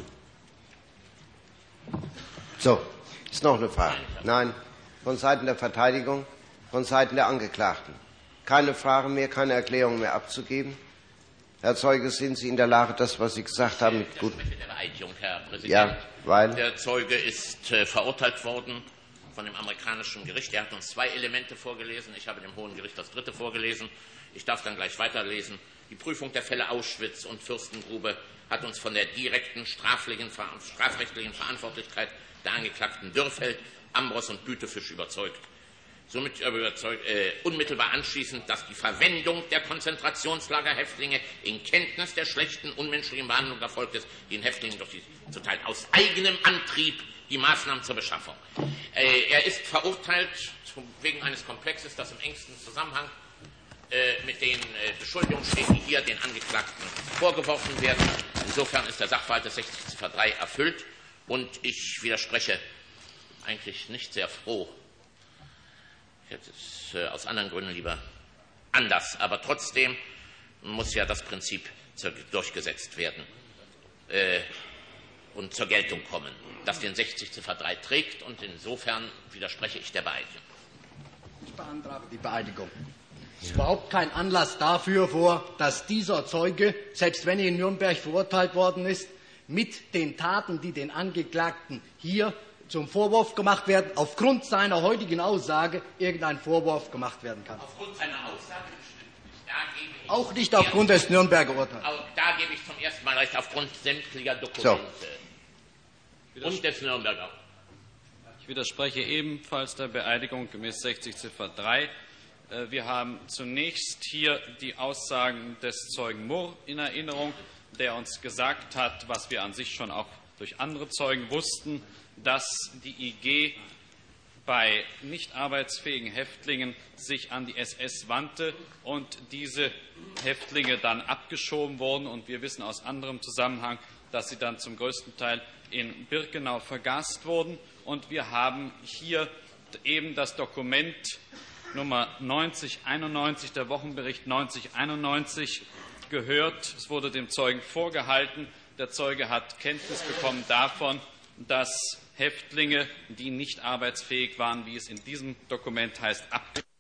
Speaker 2: So, ist noch eine Frage? Nein, von Seiten der Verteidigung, von Seiten der Angeklagten. Keine Fragen mehr, keine Erklärungen mehr abzugeben. Herr Zeuge, sind Sie in der Lage, das, was Sie gesagt haben, mit gut...
Speaker 5: Der Vereidigung, Herr Präsident.
Speaker 2: Ja, weil...
Speaker 5: Der Zeuge ist verurteilt worden von dem amerikanischen Gericht. Er hat uns 2 Elemente vorgelesen. Ich habe dem Hohen Gericht das 3. vorgelesen. Ich darf dann gleich weiterlesen. Die Prüfung der Fälle Auschwitz und Fürstengrube hat uns von der direkten strafrechtlichen Verantwortlichkeit der Angeklagten Dürrfeld, Ambros und Bütefisch überzeugt. Somit unmittelbar anschließend, dass die Verwendung der Konzentrationslagerhäftlinge in Kenntnis der schlechten, unmenschlichen Behandlung erfolgt ist, die den Häftlingen durch zum Teil aus eigenem Antrieb die Maßnahmen zur Beschaffung. Er ist verurteilt wegen eines Komplexes, das im engsten Zusammenhang mit den Beschuldigungen steht, die hier den Angeklagten vorgeworfen werden. Insofern ist der Sachverhalt des 60. Ziffer 3 erfüllt und ich widerspreche eigentlich nicht sehr froh. Ich hätte es aus anderen Gründen lieber anders, aber trotzdem muss ja das Prinzip durchgesetzt werden und zur Geltung kommen, das den 60 Ziffer 3 trägt, und insofern widerspreche ich der Beeidigung.
Speaker 7: Ich beantrage die Beeidigung. Es ist überhaupt kein Anlass dafür vor, dass dieser Zeuge, selbst wenn er in Nürnberg verurteilt worden ist, mit den Taten, die den Angeklagten hier zum Vorwurf gemacht werden, aufgrund seiner heutigen Aussage irgendein Vorwurf gemacht werden kann.
Speaker 5: Aufgrund seiner Aussage
Speaker 7: auch nicht aufgrund des Nürnberger Urteils.
Speaker 5: Da gebe ich zum ersten Mal recht, aufgrund sämtlicher Dokumente. So. Und des Nürnberger.
Speaker 9: Ich widerspreche ebenfalls der Beeidigung gemäß 60 Ziffer 3. Wir haben zunächst hier die Aussagen des Zeugen Murr in Erinnerung, der uns gesagt hat, was wir an sich schon auch durch andere Zeugen wussten, dass die IG bei nicht arbeitsfähigen Häftlingen sich an die SS wandte und diese Häftlinge dann abgeschoben wurden. Und wir wissen aus anderem Zusammenhang, dass sie dann zum größten Teil in Birkenau vergast wurden. Und wir haben hier eben das Dokument Nummer 9091, der Wochenbericht 9091, gehört. Es wurde dem Zeugen vorgehalten. Der Zeuge hat Kenntnis bekommen davon, dass Häftlinge, die nicht arbeitsfähig waren, wie es in diesem Dokument heißt, abgeschoben